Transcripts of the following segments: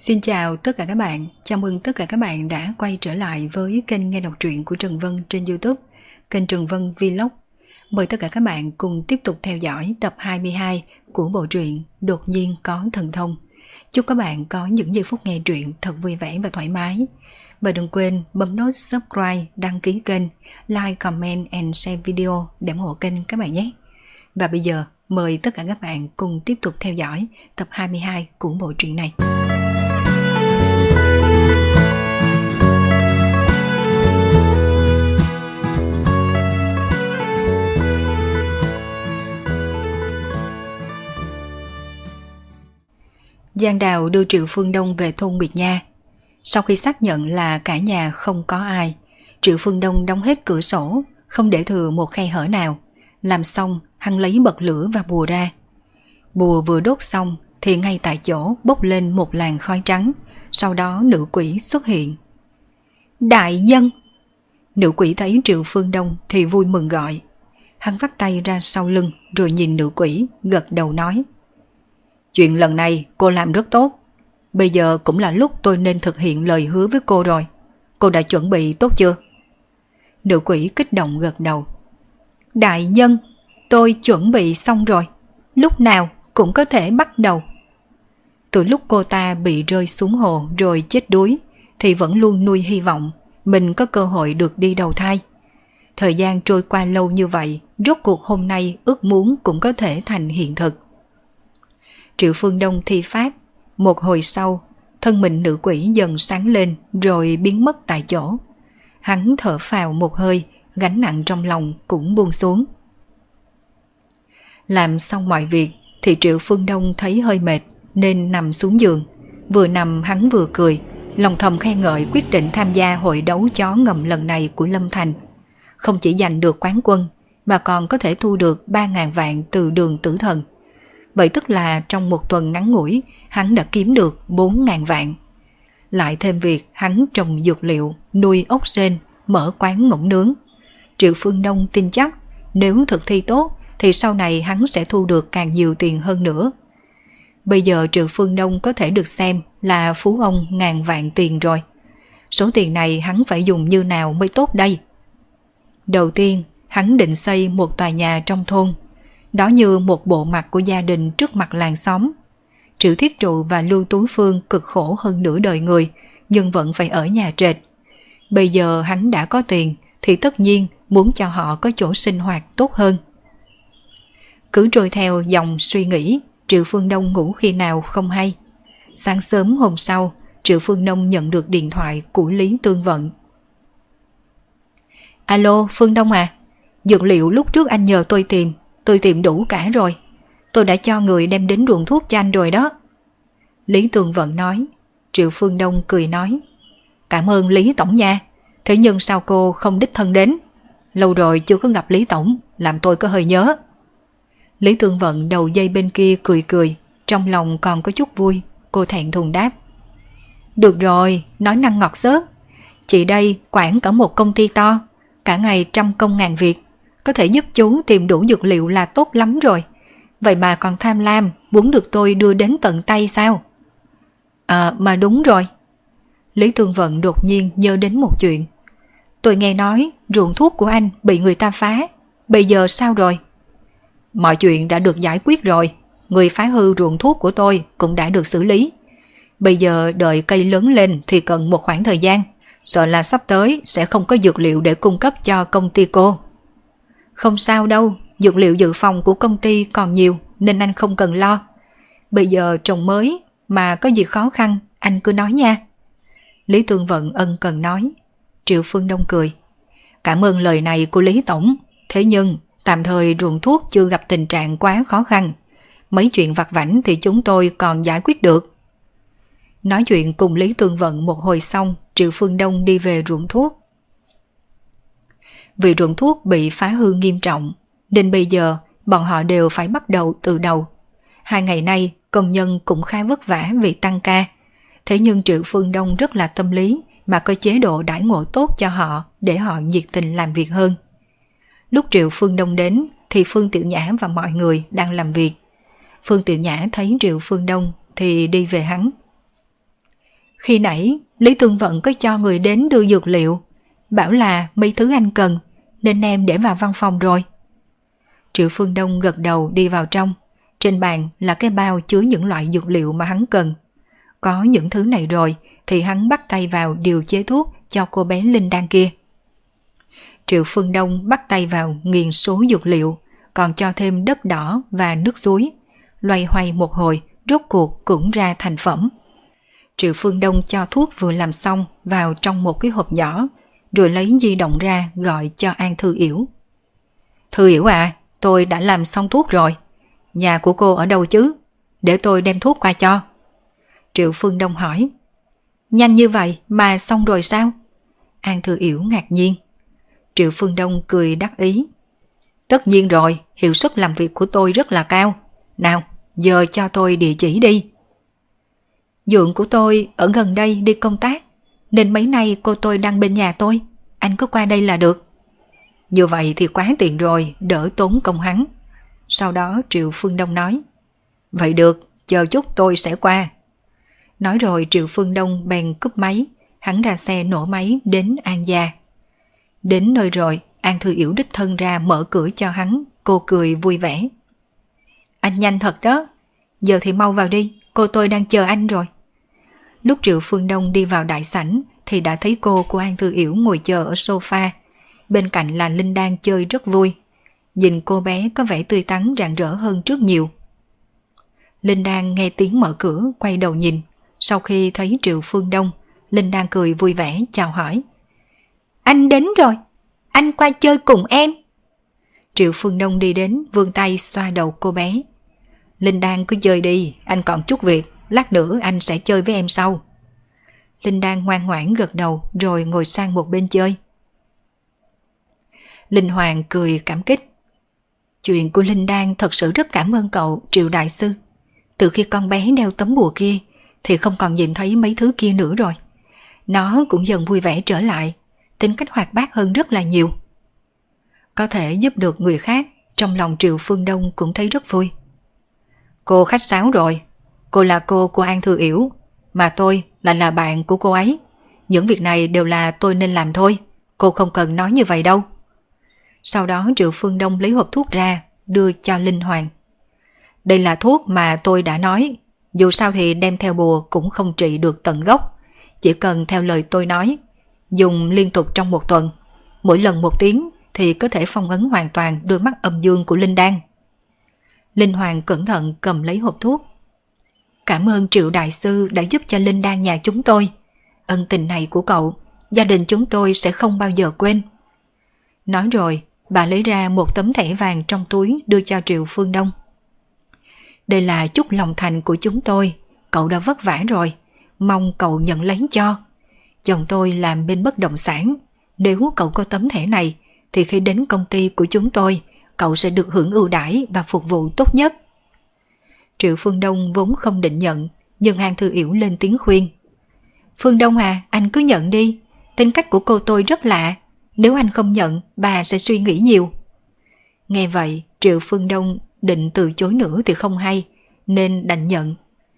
Xin chào tất cả các bạn, chào mừng tất cả các bạn đã quay trở lại với kênh nghe đọc truyện của Trần Vân trên YouTube, kênh Trần Vân Vlog. Mời tất cả các bạn cùng tiếp tục theo dõi tập 22 của bộ truyện Đột nhiên có thần thông. Chúc các bạn có những giây phút nghe truyện thật vui vẻ và thoải mái. Và đừng quên bấm nút subscribe, đăng ký kênh, like, comment and share video để ủng hộ kênh các bạn nhé. Và bây giờ mời tất cả các bạn cùng tiếp tục theo dõi tập 22 của bộ truyện này. Giang Đào đưa Triệu Phương Đông về thôn Nguyệt Nha. Sau khi xác nhận là cả nhà không có ai, Triệu Phương Đông đóng hết cửa sổ, không để thừa một khe hở nào. Làm xong, hắn lấy bật lửa và bùa ra. Bùa vừa đốt xong thì ngay tại chỗ bốc lên một làn khói trắng. Sau đó nữ quỷ xuất hiện. Đại nhân! Nữ quỷ thấy Triệu Phương Đông thì vui mừng gọi. Hắn vắt tay ra sau lưng rồi nhìn nữ quỷ, gật đầu nói: Chuyện lần này cô làm rất tốt. Bây giờ cũng là lúc tôi nên thực hiện lời hứa với cô rồi. Cô đã chuẩn bị tốt chưa? Nữ quỷ kích động gật đầu. Đại nhân, tôi chuẩn bị xong rồi. Lúc nào cũng có thể bắt đầu. Từ lúc cô ta bị rơi xuống hồ rồi chết đuối thì vẫn luôn nuôi hy vọng mình có cơ hội được đi đầu thai. Thời gian trôi qua lâu như vậy, rốt cuộc hôm nay ước muốn cũng có thể thành hiện thực. Triệu Phương Đông thi pháp. Một hồi sau, thân mình nữ quỷ dần sáng lên rồi biến mất tại chỗ. Hắn thở phào một hơi, gánh nặng trong lòng cũng buông xuống. Làm xong mọi việc thì Triệu Phương Đông thấy hơi mệt nên nằm xuống giường. Vừa nằm hắn vừa cười, lòng thầm khen ngợi quyết định tham gia hội đấu chó ngầm lần này của Lâm Thành. Không chỉ giành được quán quân mà còn có thể thu được 3.000 vạn từ Đường Tử Thần. Vậy tức là trong một tuần ngắn ngủi, hắn đã kiếm được 4.000 vạn. Lại thêm việc hắn trồng dược liệu, nuôi ốc sên, mở quán ngỗng nướng. Triệu Phương Đông tin chắc nếu thực thi tốt thì sau này hắn sẽ thu được càng nhiều tiền hơn nữa. Bây giờ Triệu Phương Đông có thể được xem là phú ông ngàn vạn tiền rồi. Số tiền này hắn phải dùng như nào mới tốt đây? Đầu tiên, hắn định xây một tòa nhà trong thôn. Đó như một bộ mặt của gia đình trước mặt làng xóm. Triệu Thiết Trụ và Lưu Tú Phương cực khổ hơn nửa đời người, nhưng vẫn phải ở nhà trệt. Bây giờ hắn đã có tiền thì tất nhiên muốn cho họ có chỗ sinh hoạt tốt hơn. Cứ trôi theo dòng suy nghĩ, Triệu Phương Đông ngủ khi nào không hay. Sáng sớm hôm sau, Triệu Phương Đông nhận được điện thoại của Lý Tương Vận. Alo, Phương Đông à, dược liệu lúc trước anh nhờ tôi tìm đủ cả rồi. Tôi đã cho người đem đến ruộng thuốc cho anh rồi đó. Lý Tường Vận nói. Triệu Phương Đông cười nói: Cảm ơn Lý Tổng nha. Thế nhưng sao cô không đích thân đến? Lâu rồi chưa có gặp Lý Tổng, làm tôi có hơi nhớ. Lý Tường Vận đầu dây bên kia cười cười, trong lòng còn có chút vui. Cô thẹn thùng đáp: Được rồi, nói năng ngọt xớt. Chị đây quản cả một công ty to, cả ngày trăm công ngàn việc. Có thể giúp chú tìm đủ dược liệu là tốt lắm rồi. Vậy mà còn tham lam, muốn được tôi đưa đến tận tay sao? Mà đúng rồi. Lý Tương Vận đột nhiên nhớ đến một chuyện. Tôi nghe nói ruộng thuốc của anh bị người ta phá. Bây giờ sao rồi? Mọi chuyện đã được giải quyết rồi. Người phá hư ruộng thuốc của tôi cũng đã được xử lý. Bây giờ đợi cây lớn lên thì cần một khoảng thời gian. Sợ là sắp tới sẽ không có dược liệu để cung cấp cho công ty cô. Không sao đâu, dược liệu dự phòng của công ty còn nhiều nên anh không cần lo. Bây giờ trồng mới mà có gì khó khăn anh cứ nói nha. Lý Tương Vận ân cần nói. Triệu Phương Đông cười. Cảm ơn lời này của Lý Tổng. Thế nhưng tạm thời ruộng thuốc chưa gặp tình trạng quá khó khăn. Mấy chuyện vặt vãnh thì chúng tôi còn giải quyết được. Nói chuyện cùng Lý Tương Vận một hồi xong, Triệu Phương Đông đi về ruộng thuốc. Vì ruộng thuốc bị phá hư nghiêm trọng nên bây giờ bọn họ đều phải bắt đầu từ đầu. 2 ngày nay công nhân cũng khá vất vả vì tăng ca. Thế nhưng Triệu Phương Đông rất là tâm lý mà có chế độ đãi ngộ tốt cho họ để họ nhiệt tình làm việc hơn. Lúc Triệu Phương Đông đến thì Phương Tiểu Nhã và mọi người đang làm việc. Phương Tiểu Nhã thấy Triệu Phương Đông thì đi về hắn. Khi nãy Lý Tương Vận có cho người đến đưa dược liệu, bảo là mấy thứ anh cần, nên em để vào văn phòng rồi. Triệu Phương Đông gật đầu đi vào trong. Trên bàn là cái bao chứa những loại dược liệu mà hắn cần. Có những thứ này rồi thì hắn bắt tay vào điều chế thuốc cho cô bé Linh Đan kia. Triệu Phương Đông bắt tay vào nghiền số dược liệu, còn cho thêm đất đỏ và nước suối. Loay hoay một hồi, rốt cuộc cũng ra thành phẩm. Triệu Phương Đông cho thuốc vừa làm xong vào trong một cái hộp nhỏ, rồi lấy di động ra gọi cho An Thư Yểu. Thư Yểu à, tôi đã làm xong thuốc rồi. Nhà của cô ở đâu chứ? Để tôi đem thuốc qua cho. Triệu Phương Đông hỏi. Nhanh như vậy mà xong rồi sao? An Thư Yểu ngạc nhiên. Triệu Phương Đông cười đắc ý. Tất nhiên rồi, hiệu suất làm việc của tôi rất là cao. Nào, giờ cho tôi địa chỉ đi. Dượng của tôi ở gần đây đi công tác, nên mấy nay cô tôi đang bên nhà tôi. Anh cứ qua đây là được. Như vậy thì quá tiện rồi, đỡ tốn công hắn. Sau đó Triệu Phương Đông nói. Vậy được, chờ chút tôi sẽ qua. Nói rồi Triệu Phương Đông bèn cúp máy, hắn ra xe nổ máy đến An gia. Đến nơi rồi, An Thư Yểu đích thân ra mở cửa cho hắn, cô cười vui vẻ. Anh nhanh thật đó, giờ thì mau vào đi, cô tôi đang chờ anh rồi. Lúc Triệu Phương Đông đi vào đại sảnh thì đã thấy cô của An Thư Yểu ngồi chờ ở sofa. Bên cạnh là Linh đang chơi rất vui. Nhìn cô bé có vẻ tươi tắn rạng rỡ hơn trước nhiều. Linh đang nghe tiếng mở cửa, quay đầu nhìn. Sau khi thấy Triệu Phương Đông, Linh đang cười vui vẻ chào hỏi. Anh đến rồi, anh qua chơi cùng em. Triệu Phương Đông đi đến, vươn tay xoa đầu cô bé. Linh đang cứ chơi đi, anh còn chút việc, lát nữa anh sẽ chơi với em sau. Linh đang ngoan ngoãn gật đầu rồi ngồi sang một bên chơi. Linh Hoàng cười cảm kích. Chuyện của Linh Đan thật sự rất cảm ơn cậu, Triệu Đại Sư. Từ khi con bé đeo tấm bùa kia thì không còn nhìn thấy mấy thứ kia nữa rồi. Nó cũng dần vui vẻ trở lại, tính cách hoạt bát hơn rất là nhiều. Có thể giúp được người khác, trong lòng Triệu Phương Đông cũng thấy rất vui. Cô khách sáo rồi, cô là cô của An Thư Yểu, mà tôi là bạn của cô ấy. Những việc này đều là tôi nên làm thôi, cô không cần nói như vậy đâu. Sau đó Triệu Phương Đông lấy hộp thuốc ra, đưa cho Linh Hoàng. Đây là thuốc mà tôi đã nói, dù sao thì đem theo bùa cũng không trị được tận gốc. Chỉ cần theo lời tôi nói, dùng liên tục trong một tuần, mỗi lần 1 tiếng thì có thể phong ấn hoàn toàn đôi mắt âm dương của Linh Đan. Linh Hoàng cẩn thận cầm lấy hộp thuốc. Cảm ơn Triệu Đại Sư đã giúp cho Linh Đan nhà chúng tôi. Ân tình này của cậu, gia đình chúng tôi sẽ không bao giờ quên. Nói rồi, bà lấy ra một tấm thẻ vàng trong túi đưa cho Triệu Phương Đông. Đây là chút lòng thành của chúng tôi, cậu đã vất vả rồi, mong cậu nhận lấy cho. Chồng tôi làm bên bất động sản, nếu cậu có tấm thẻ này thì khi đến công ty của chúng tôi, cậu sẽ được hưởng ưu đãi và phục vụ tốt nhất. Triệu Phương Đông vốn không định nhận, nhưng An Thư Yểu lên tiếng khuyên. Phương Đông à, anh cứ nhận đi, tính cách của cô tôi rất lạ, nếu anh không nhận, bà sẽ suy nghĩ nhiều. Nghe vậy, Triệu Phương Đông định từ chối nữa thì không hay, nên đành nhận.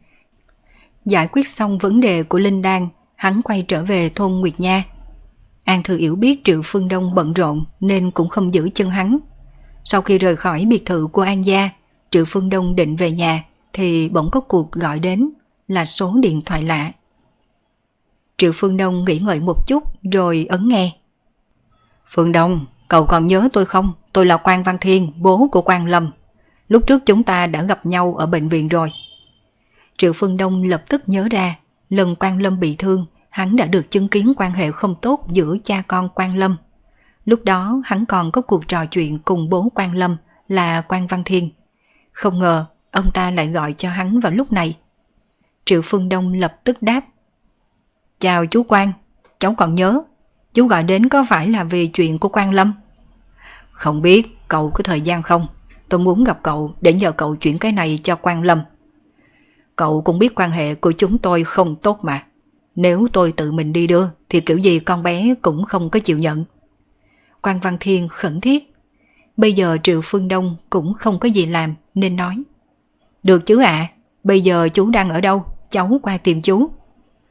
Giải quyết xong vấn đề của Linh Đan, hắn quay trở về thôn Nguyệt Nha. An Thư Yểu biết Triệu Phương Đông bận rộn nên cũng không giữ chân hắn. Sau khi rời khỏi biệt thự của An gia, Triệu Phương Đông định về nhà thì bỗng có cuộc gọi đến, là số điện thoại lạ. Triệu Phương Đông nghĩ ngợi một chút rồi ấn nghe. Phương Đông, cậu còn nhớ tôi không? Tôi là Quan Văn Thiên, bố của Quan Lâm. Lúc trước chúng ta đã gặp nhau ở bệnh viện rồi. Triệu Phương Đông lập tức nhớ ra, lần Quan Lâm bị thương, hắn đã được chứng kiến quan hệ không tốt giữa cha con Quan Lâm. Lúc đó hắn còn có cuộc trò chuyện cùng bố Quan Lâm là Quan Văn Thiên. Không ngờ ông ta lại gọi cho hắn vào lúc này. Triệu Phương Đông lập tức đáp. Chào chú Quan, cháu còn nhớ. Chú gọi đến có phải là vì chuyện của Quan Lâm? Không biết cậu có thời gian không? Tôi muốn gặp cậu để nhờ cậu chuyển cái này cho Quan Lâm. Cậu cũng biết quan hệ của chúng tôi không tốt mà. Nếu tôi tự mình đi đưa thì kiểu gì con bé cũng không có chịu nhận. Quan Văn Thiên khẩn thiết. Bây giờ Triệu Phương Đông cũng không có gì làm nên nói. Được chứ ạ, bây giờ chú đang ở đâu? Cháu qua tìm chú.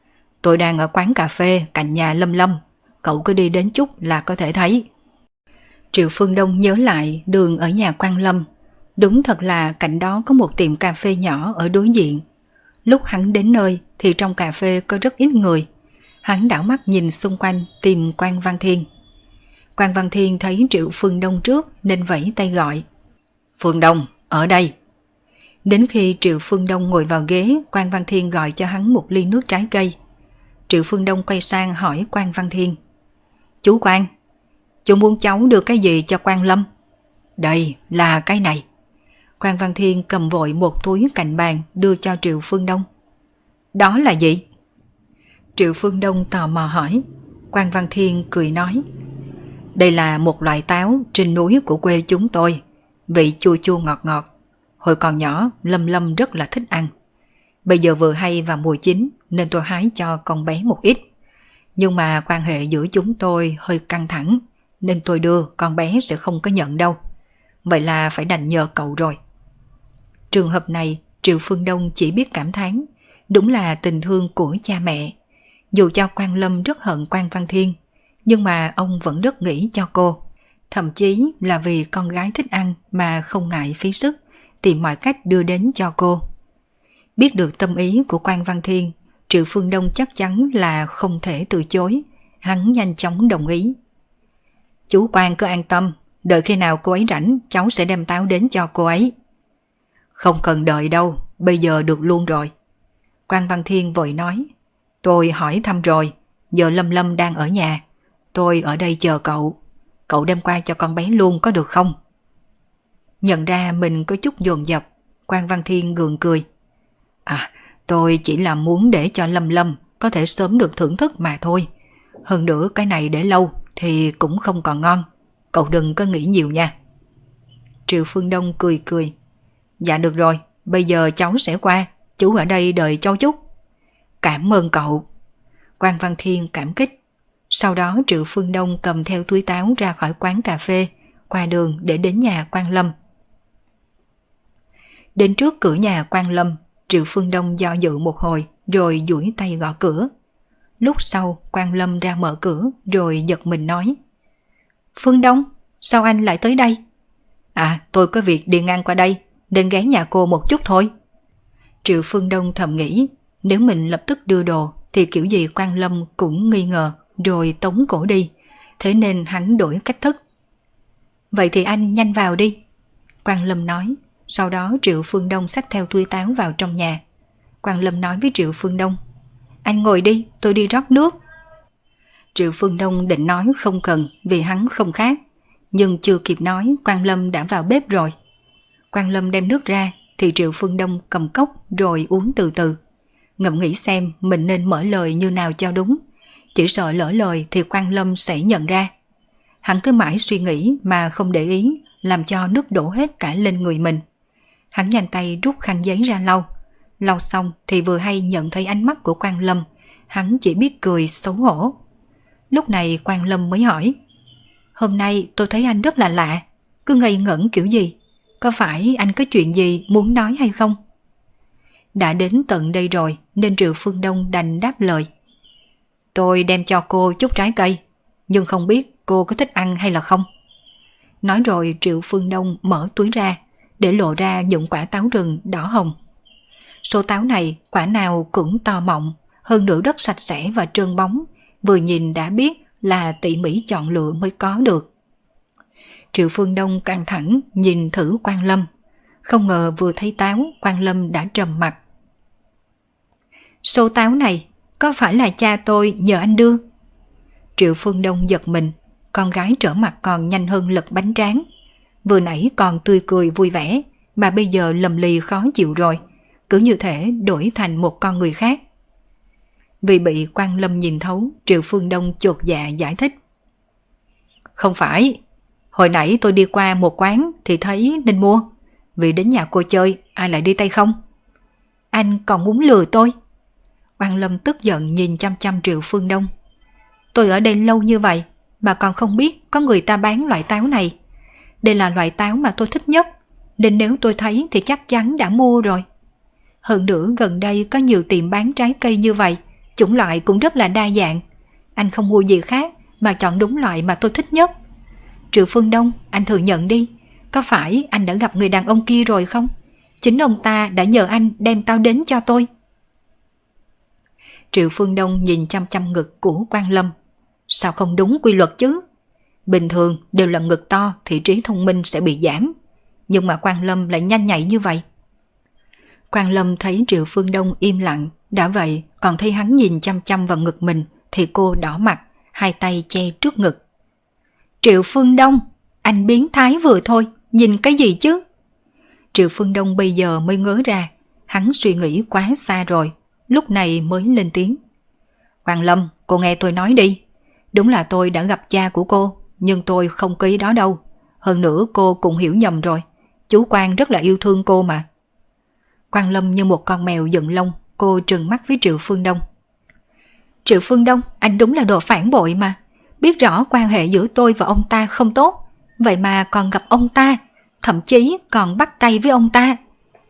Tôi đang ở quán cà phê cạnh nhà Lâm Lâm, cậu cứ đi đến chút là có thể thấy. Triệu Phương Đông nhớ lại đường ở nhà Quang Lâm. Đúng thật là cạnh đó có một tiệm cà phê nhỏ ở đối diện. Lúc hắn đến nơi thì trong cà phê có rất ít người. Hắn đảo mắt nhìn xung quanh tìm Quan Văn Thiên. Quan Văn Thiên thấy Triệu Phương Đông trước nên vẫy tay gọi. Phương Đông, ở đây. Đến khi Triệu Phương Đông ngồi vào ghế, Quan Văn Thiên gọi cho hắn một ly nước trái cây. Triệu Phương Đông quay sang hỏi Quan Văn Thiên. Chú Quan, chú muốn cháu đưa cái gì cho Quan Lâm? Đây là cái này. Quan Văn Thiên cầm vội một túi cạnh bàn đưa cho Triệu Phương Đông. Đó là gì? Triệu Phương Đông tò mò hỏi. Quan Văn Thiên cười nói. Đây là một loại táo trên núi của quê chúng tôi, vị chua chua ngọt ngọt. Hồi còn nhỏ Lâm Lâm rất là thích ăn. Bây giờ vừa hay vào mùa chín nên tôi hái cho con bé một ít. Nhưng mà quan hệ giữa chúng tôi hơi căng thẳng nên tôi đưa, con bé sẽ không có nhận đâu. Vậy là phải đành nhờ cậu rồi. Trường hợp này Triệu Phương Đông chỉ biết cảm thán. Đúng là tình thương của cha mẹ. Dù cho Quan Lâm rất hận Quan Văn Thiên, nhưng mà ông vẫn rất nghĩ cho cô. Thậm chí là vì con gái thích ăn mà không ngại phí sức tìm mọi cách đưa đến cho cô. Biết được tâm ý của Quan Văn Thiên, Triệu Phương Đông chắc chắn là không thể từ chối. Hắn nhanh chóng đồng ý. Chú Quan cứ an tâm, đợi khi nào cô ấy rảnh cháu sẽ đem táo đến cho cô ấy. Không cần đợi đâu, bây giờ được luôn rồi. Quan Văn Thiên vội nói. Tôi hỏi thăm rồi, giờ Lâm Lâm đang ở nhà. Tôi ở đây chờ cậu. Cậu đem qua cho con bé luôn có được không? Nhận ra mình có chút dồn dập, Quan Văn Thiên gượng cười. Tôi chỉ là muốn để cho Lâm Lâm có thể sớm được thưởng thức mà thôi. Hơn nữa cái này để lâu thì cũng không còn ngon. Cậu đừng có nghĩ nhiều nha. Triệu Phương Đông cười cười. Dạ được rồi, bây giờ cháu sẽ qua. Chú ở đây đợi cháu chút. Cảm ơn cậu. Quan Văn Thiên cảm kích. Sau đó Triệu Phương Đông cầm theo túi táo ra khỏi quán cà phê, qua đường để đến nhà Quan Lâm. Đến trước cửa nhà Quan Lâm, Triệu Phương Đông do dự một hồi rồi duỗi tay gõ cửa. Lúc sau Quan Lâm ra mở cửa rồi giật mình nói. Phương Đông, sao anh lại tới đây? Tôi có việc đi ngang qua đây nên ghé nhà cô một chút thôi. Triệu Phương Đông thầm nghĩ, nếu mình lập tức đưa đồ thì kiểu gì Quan Lâm cũng nghi ngờ rồi tống cổ đi, thế nên hắn đổi cách thức. Vậy thì anh nhanh vào đi, Quan Lâm nói. Sau đó Triệu Phương Đông xách theo túi táo vào trong nhà. Quan Lâm nói với Triệu Phương Đông. Anh ngồi đi, tôi đi rót nước. Triệu Phương Đông định nói không cần vì hắn không khát, nhưng chưa kịp nói Quan Lâm đã vào bếp rồi. Quan Lâm đem nước ra thì Triệu Phương Đông cầm cốc rồi uống từ từ. Ngẫm nghĩ xem mình nên mở lời như nào cho đúng, chỉ sợ lỡ lời thì Quan Lâm sẽ nhận ra. Hắn cứ mãi suy nghĩ mà không để ý, làm cho nước đổ hết cả lên người mình. Hắn nhanh tay rút khăn giấy ra lau. Lau xong thì vừa hay nhận thấy ánh mắt của Quan Lâm, hắn chỉ biết cười xấu hổ. Lúc này Quan Lâm mới hỏi. Hôm nay tôi thấy anh rất là lạ, cứ ngây ngẩn kiểu gì? Có phải anh có chuyện gì muốn nói hay không? Đã đến tận đây rồi nên Triệu Phương Đông đành đáp lời. Tôi đem cho cô chút trái cây, nhưng không biết cô có thích ăn hay là không. Nói rồi Triệu Phương Đông mở túi ra để lộ ra những quả táo rừng đỏ hồng. Số táo này quả nào cũng to mọng, hơn nữa rất sạch sẽ và trơn bóng, vừa nhìn đã biết là tỉ mỉ chọn lựa mới có được. Triệu Phương Đông căng thẳng nhìn thử Quan Lâm. Không ngờ vừa thấy táo, Quan Lâm đã trầm mặt. Số táo này có phải là cha tôi nhờ anh đưa? Triệu Phương Đông giật mình, con gái trở mặt còn nhanh hơn lật bánh tráng. Vừa nãy còn tươi cười vui vẻ, mà bây giờ lầm lì khó chịu rồi, cứ như thể đổi thành một con người khác. Vì bị Quan Lâm nhìn thấu, Triệu Phương Đông chột dạ giải thích. Không phải, hồi nãy tôi đi qua một quán thì thấy nên mua, vì đến nhà cô chơi ai lại đi tay không? Anh còn muốn lừa tôi? Quan Lâm tức giận nhìn chăm chăm Triệu Phương Đông. Tôi ở đây lâu như vậy mà còn không biết có người ta bán loại táo này. Đây là loại táo mà tôi thích nhất, nên nếu tôi thấy thì chắc chắn đã mua rồi. Hơn nữa gần đây có nhiều tiệm bán trái cây như vậy, chủng loại cũng rất là đa dạng. Anh không mua gì khác mà chọn đúng loại mà tôi thích nhất. Triệu Phương Đông, anh thừa nhận đi, có phải anh đã gặp người đàn ông kia rồi không? Chính ông ta đã nhờ anh đem tao đến cho tôi. Triệu Phương Đông nhìn chăm chăm ngực của Quang Lâm. Sao không đúng quy luật chứ? Bình thường đều là ngực to thì trí thông minh sẽ bị giảm. Nhưng mà Quang Lâm lại nhanh nhạy như vậy. Quang Lâm thấy Triệu Phương Đông im lặng, đã vậy còn thấy hắn nhìn chăm chăm vào ngực mình thì cô đỏ mặt, hai tay che trước ngực. Triệu Phương Đông, anh biến thái vừa thôi, nhìn cái gì chứ? Triệu Phương Đông bây giờ mới ngớ ra, hắn suy nghĩ quá xa rồi, lúc này mới lên tiếng. Quang Lâm, cô nghe tôi nói đi. Đúng là tôi đã gặp cha của cô, nhưng tôi không có ý đó đâu. Hơn nữa cô cũng hiểu nhầm rồi, chú Quang rất là yêu thương cô mà. Quang Lâm như một con mèo dựng lông, cô trừng mắt với Triệu Phương Đông. Triệu Phương Đông, anh đúng là đồ phản bội mà. Biết rõ quan hệ giữa tôi và ông ta không tốt, vậy mà còn gặp ông ta, thậm chí còn bắt tay với ông ta.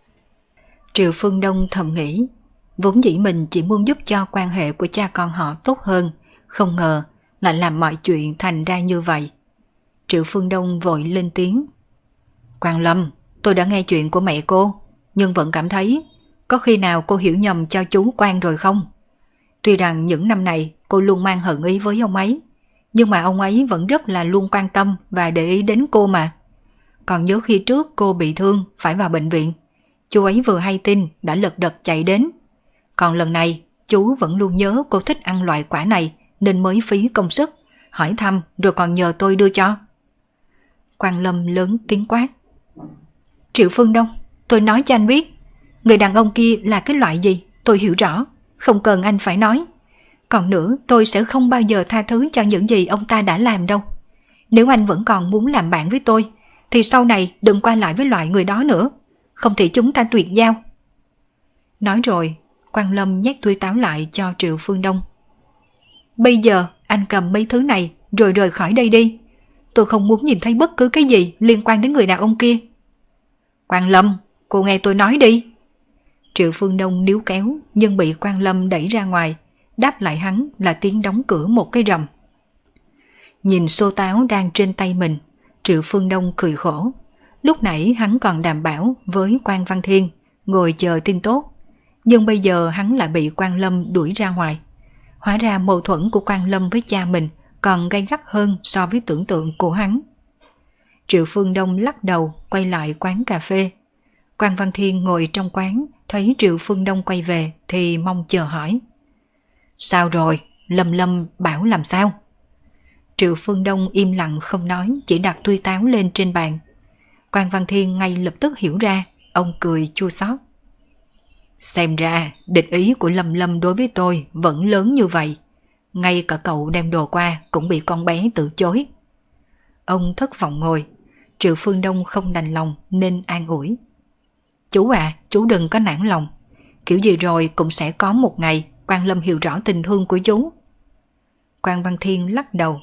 Triệu Phương Đông thầm nghĩ, vốn dĩ mình chỉ muốn giúp cho quan hệ của cha con họ tốt hơn, không ngờ lại làm mọi chuyện thành ra như vậy. Triệu Phương Đông vội lên tiếng. Quang Lâm, tôi đã nghe chuyện của mẹ cô, nhưng vẫn cảm thấy có khi nào cô hiểu nhầm cho chú Quang rồi không? Tuy rằng những năm này cô luôn mang hận ý với ông ấy, nhưng mà ông ấy vẫn rất là luôn quan tâm và để ý đến cô mà. Còn nhớ khi trước cô bị thương phải vào bệnh viện, chú ấy vừa hay tin đã lật đật chạy đến. Còn lần này chú vẫn luôn nhớ cô thích ăn loại quả này nên mới phí công sức hỏi thăm rồi còn nhờ tôi đưa cho. Quang Lâm lớn tiếng quát. Triệu Phương Đông, tôi nói cho anh biết, người đàn ông kia là cái loại gì tôi hiểu rõ, không cần anh phải nói. Còn nữa, tôi sẽ không bao giờ tha thứ cho những gì ông ta đã làm đâu. Nếu anh vẫn còn muốn làm bạn với tôi, thì sau này đừng qua lại với loại người đó nữa, không thì chúng ta tuyệt giao. Nói rồi, Quang Lâm nhét túi táo lại cho Triệu Phương Đông. Bây giờ anh cầm mấy thứ này rồi rời khỏi đây đi. Tôi không muốn nhìn thấy bất cứ cái gì liên quan đến người đàn ông kia. Quang Lâm, cô nghe tôi nói đi. Triệu Phương Đông níu kéo nhưng bị Quang Lâm đẩy ra ngoài, đáp lại hắn là tiếng đóng cửa một cái rầm. Nhìn xô táo đang trên tay mình, Triệu Phương Đông cười khổ. Lúc nãy hắn còn đảm bảo với Quan Văn Thiên ngồi chờ tin tốt, nhưng bây giờ hắn lại bị Quang Lâm đuổi ra ngoài. Hóa ra mâu thuẫn của Quang Lâm với cha mình còn gay gắt hơn so với tưởng tượng của hắn. Triệu Phương Đông lắc đầu quay lại quán cà phê. Quan Văn Thiên ngồi trong quán thấy Triệu Phương Đông quay về thì mong chờ hỏi. Sao rồi? Lâm Lâm bảo làm sao? Triệu Phương Đông im lặng không nói, chỉ đặt túi táo lên trên bàn. Quan Văn Thiên ngay lập tức hiểu ra, ông cười chua xót. Xem ra địch ý của Lâm Lâm đối với tôi vẫn lớn như vậy. Ngay cả cậu đem đồ qua cũng bị con bé từ chối. Ông thất vọng ngồi. Triệu Phương Đông không đành lòng nên an ủi. Chú à, chú đừng có nản lòng. Kiểu gì rồi cũng sẽ có một ngày Quan Lâm hiểu rõ tình thương của chú. Quan Văn Thiên lắc đầu.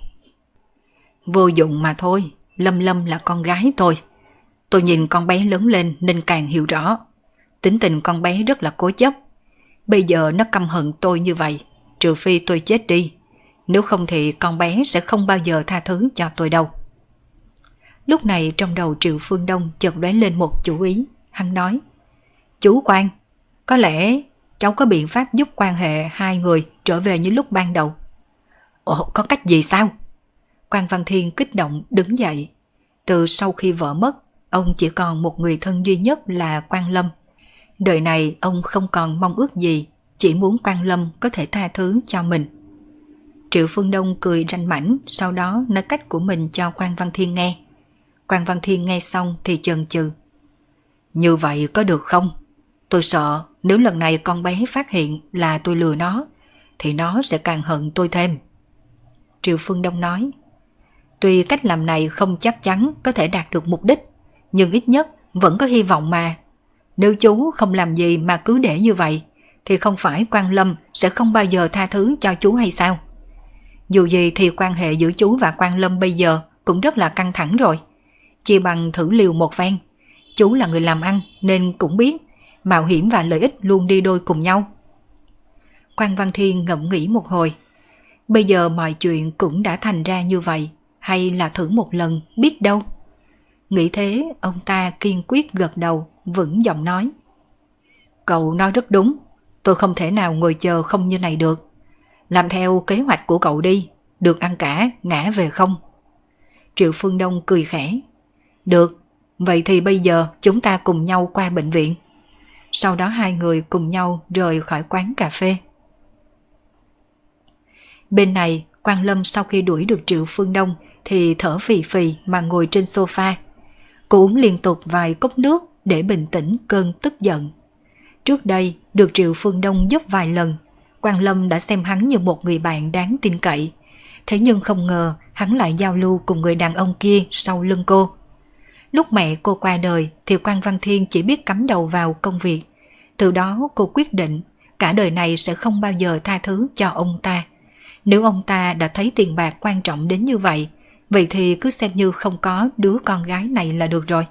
Vô dụng mà thôi, Lâm Lâm là con gái tôi. Tôi nhìn con bé lớn lên nên càng hiểu rõ. Tính tình con bé rất là cố chấp. Bây giờ nó căm hận tôi như vậy, trừ phi tôi chết đi. Nếu không thì con bé sẽ không bao giờ tha thứ cho tôi đâu. Lúc này trong đầu Triệu Phương Đông chợt lóe lên một chủ ý. Hắn nói. Chú Quang, có lẽ cháu có biện pháp giúp quan hệ hai người trở về như lúc ban đầu. Ồ, có cách gì sao? Quan Văn Thiên kích động đứng dậy. Từ sau khi vợ mất, ông chỉ còn một người thân duy nhất là Quang Lâm. Đời này ông không còn mong ước gì, chỉ muốn Quang Lâm có thể tha thứ cho mình. Triệu Phương Đông cười ranh mãnh, sau đó nói cách của mình cho Quan Văn Thiên nghe. Quan Văn Thiên nghe xong thì chần chừ. Như vậy có được không? Tôi sợ nếu lần này con bé phát hiện là tôi lừa nó, thì nó sẽ càng hận tôi thêm. Triệu Phương Đông nói. Tuy cách làm này không chắc chắn có thể đạt được mục đích, nhưng ít nhất vẫn có hy vọng mà. Nếu chú không làm gì mà cứ để như vậy, thì không phải Quang Lâm sẽ không bao giờ tha thứ cho chú hay sao? Dù gì thì quan hệ giữa chú và Quang Lâm bây giờ cũng rất là căng thẳng rồi. Chỉ bằng thử liều một phen. Chú là người làm ăn nên cũng biết mạo hiểm và lợi ích luôn đi đôi cùng nhau. Quan Văn Thiên ngẫm nghĩ một hồi. Bây giờ mọi chuyện cũng đã thành ra như vậy, hay là thử một lần, biết đâu. Nghĩ thế, ông ta kiên quyết gật đầu, vững giọng nói. Cậu nói rất đúng, tôi không thể nào ngồi chờ không như này được. Làm theo kế hoạch của cậu đi, được ăn cả, ngã về không. Triệu Phương Đông cười khẽ. Được, vậy thì bây giờ chúng ta cùng nhau qua bệnh viện. Sau đó hai người cùng nhau rời khỏi quán cà phê. Bên này, Quang Lâm sau khi đuổi được Triệu Phương Đông thì thở phì phì mà ngồi trên sofa. Cô uống liên tục vài cốc nước để bình tĩnh cơn tức giận. Trước đây, được Triệu Phương Đông giúp vài lần, Quang Lâm đã xem hắn như một người bạn đáng tin cậy. Thế nhưng không ngờ hắn lại giao lưu cùng người đàn ông kia sau lưng cô. Lúc mẹ cô qua đời thì Quan Văn Thiên chỉ biết cắm đầu vào công việc. Từ đó cô quyết định cả đời này sẽ không bao giờ tha thứ cho ông ta. Nếu ông ta đã thấy tiền bạc quan trọng đến như vậy, vậy thì cứ xem như không có đứa con gái này là được rồi.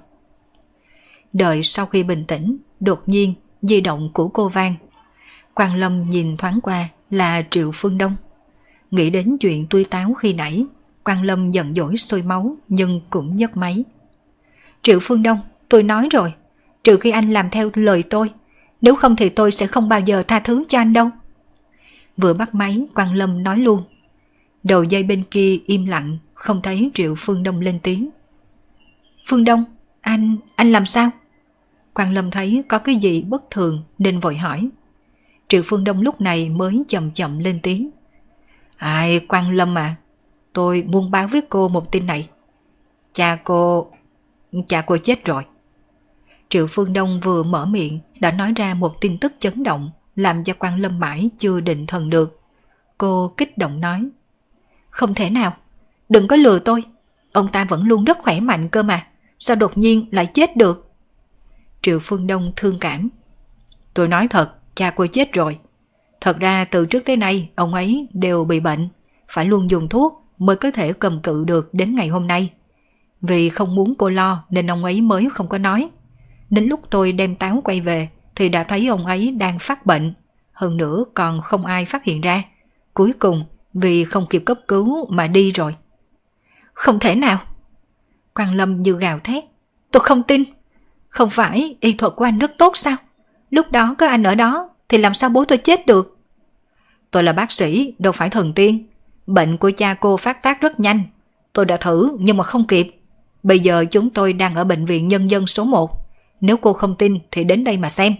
Đợi sau khi bình tĩnh, đột nhiên di động của cô vang. Quang Lâm nhìn thoáng qua là Triệu Phương Đông. Nghĩ đến chuyện tui táo khi nãy, Quang Lâm giận dỗi sôi máu nhưng cũng nhấc máy. Triệu Phương Đông, tôi nói rồi, trừ khi anh làm theo lời tôi, nếu không thì tôi sẽ không bao giờ tha thứ cho anh đâu. Vừa bắt máy, Quang Lâm nói luôn. Đầu dây bên kia im lặng, không thấy Triệu Phương Đông lên tiếng. Phương Đông, anh làm sao? Quang Lâm thấy có cái gì bất thường nên vội hỏi. Triệu Phương Đông lúc này mới chậm chậm lên tiếng. Ai, Quang Lâm à, tôi muốn báo với cô một tin này. Cha cô chết rồi. Triệu Phương Đông vừa mở miệng đã nói ra một tin tức chấn động, làm cho Quang Lâm mãi chưa định thần được. Cô kích động nói. Không thể nào, đừng có lừa tôi. Ông ta vẫn luôn rất khỏe mạnh cơ mà, sao đột nhiên lại chết được? Triệu Phương Đông thương cảm. Tôi nói thật, cha cô chết rồi. Thật ra từ trước tới nay ông ấy đều bị bệnh, phải luôn dùng thuốc mới có thể cầm cự được đến ngày hôm nay. Vì không muốn cô lo nên ông ấy mới không có nói. Đến lúc tôi đem táo quay về thì đã thấy ông ấy đang phát bệnh. Hơn nữa còn không ai phát hiện ra. Cuối cùng vì không kịp cấp cứu mà đi rồi. Không thể nào. Quang Lâm như gào thét. Tôi không tin. Không phải y thuật của anh rất tốt sao? Lúc đó có anh ở đó thì làm sao bố tôi chết được? Tôi là bác sĩ, đâu phải thần tiên. Bệnh của cha cô phát tác rất nhanh. Tôi đã thử nhưng mà không kịp. Bây giờ chúng tôi đang ở bệnh viện nhân dân số 1. Nếu cô không tin thì đến đây mà xem.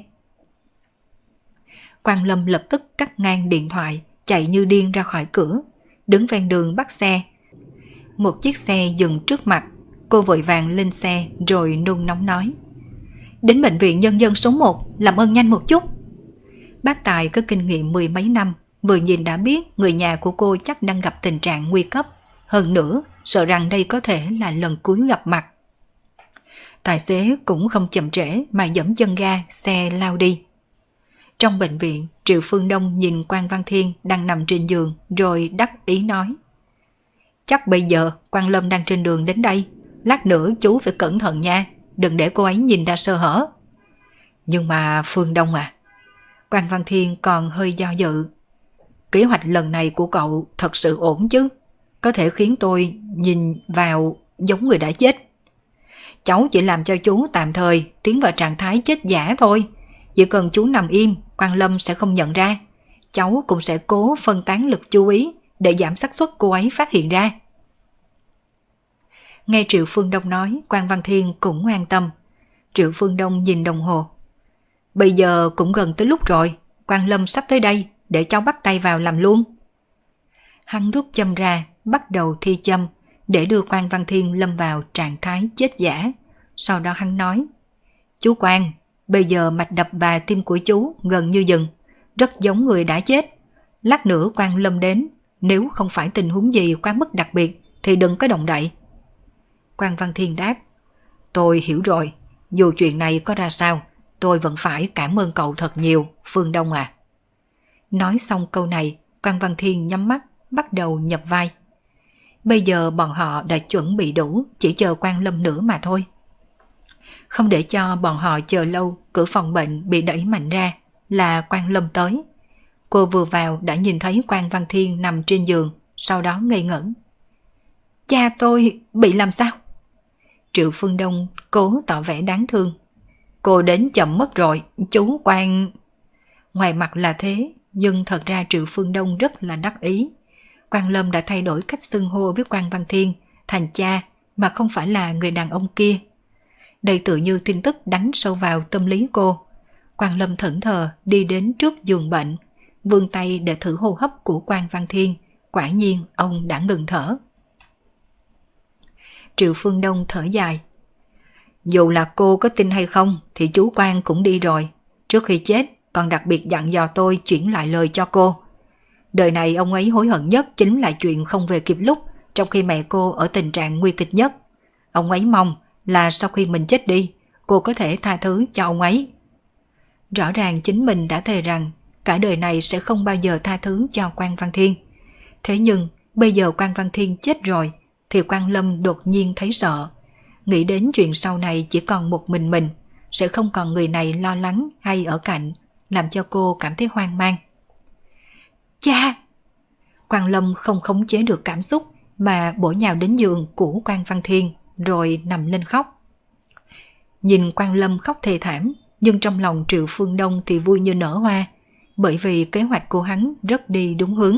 Quang Lâm lập tức cắt ngang điện thoại, chạy như điên ra khỏi cửa, đứng ven đường bắt xe. Một chiếc xe dừng trước mặt, cô vội vàng lên xe rồi nôn nóng nói. Đến bệnh viện nhân dân số 1, làm ơn nhanh một chút. Bác Tài có kinh nghiệm mười mấy năm, vừa nhìn đã biết người nhà của cô chắc đang gặp tình trạng nguy cấp. Hơn nữa, sợ rằng đây có thể là lần cuối gặp mặt. Tài xế cũng không chậm trễ mà giẫm chân ga, xe lao đi. Trong bệnh viện, Triệu Phương Đông nhìn Quan Văn Thiên đang nằm trên giường rồi đắc ý nói. Chắc bây giờ Quang Lâm đang trên đường đến đây. Lát nữa chú phải cẩn thận nha, đừng để cô ấy nhìn ra sơ hở. Nhưng mà Phương Đông à, Quan Văn Thiên còn hơi do dự. Kế hoạch lần này của cậu thật sự ổn chứ? Có thể khiến tôi nhìn vào giống người đã chết. Cháu chỉ làm cho chú tạm thời tiến vào trạng thái chết giả thôi. Chỉ cần chú nằm im, Quang Lâm sẽ không nhận ra. Cháu cũng sẽ cố phân tán lực chú ý để giảm xác suất cô ấy phát hiện ra. Nghe Triệu Phương Đông nói, Quan Văn Thiên cũng an tâm. Triệu Phương Đông nhìn đồng hồ. Bây giờ cũng gần tới lúc rồi, Quang Lâm sắp tới đây, để cháu bắt tay vào làm luôn. Hắn rút châm ra, bắt đầu thi châm, để đưa Quan Văn Thiên lâm vào trạng thái chết giả. Sau đó hắn nói, chú Quan, bây giờ mạch đập và tim của chú gần như dừng, rất giống người đã chết. Lát nữa Quan Lâm đến, nếu không phải tình huống gì quá mức đặc biệt thì đừng có động đậy. Quan Văn Thiên đáp, tôi hiểu rồi, dù chuyện này có ra sao, tôi vẫn phải cảm ơn cậu thật nhiều, Phương Đông à. Nói xong câu này, Quan Văn Thiên nhắm mắt, bắt đầu nhập vai. Bây giờ bọn họ đã chuẩn bị đủ, chỉ chờ Quan Lâm nữa mà thôi. Không để cho bọn họ chờ lâu, cửa phòng bệnh bị đẩy mạnh ra là Quan Lâm tới. Cô vừa vào đã nhìn thấy Quan Văn Thiên nằm trên giường, sau đó ngây ngẩn. Cha tôi bị làm sao? Triệu Phương Đông cố tỏ vẻ đáng thương. Cô đến chậm mất rồi, chú Quan... Ngoài mặt là thế, nhưng thật ra Triệu Phương Đông rất là đắc ý. Quan Lâm đã thay đổi cách xưng hô với Quan Văn Thiên thành cha mà không phải là người đàn ông kia. Đây tự như tin tức đánh sâu vào tâm lý cô. Quan Lâm thẫn thờ đi đến trước giường bệnh, vươn tay để thử hô hấp của Quan Văn Thiên. Quả nhiên ông đã ngừng thở. Triệu Phương Đông thở dài. Dù là cô có tin hay không thì chú Quan cũng đi rồi. Trước khi chết còn đặc biệt dặn dò tôi chuyển lại lời cho cô. Đời này ông ấy hối hận nhất chính là chuyện không về kịp lúc trong khi mẹ cô ở tình trạng nguy kịch nhất. Ông ấy mong là sau khi mình chết đi, cô có thể tha thứ cho ông ấy. Rõ ràng chính mình đã thề rằng cả đời này sẽ không bao giờ tha thứ cho Quan Văn Thiên. Thế nhưng bây giờ Quan Văn Thiên chết rồi thì Quan Lâm đột nhiên thấy sợ. Nghĩ đến chuyện sau này chỉ còn một mình, sẽ không còn người này lo lắng hay ở cạnh, làm cho cô cảm thấy hoang mang. Cha! Quan Lâm không khống chế được cảm xúc mà bổ nhào đến giường của Quan Văn Thiên rồi nằm lên khóc. Nhìn Quan Lâm khóc thê thảm, nhưng trong lòng Triệu Phương Đông thì vui như nở hoa, bởi vì kế hoạch của hắn rất đi đúng hướng.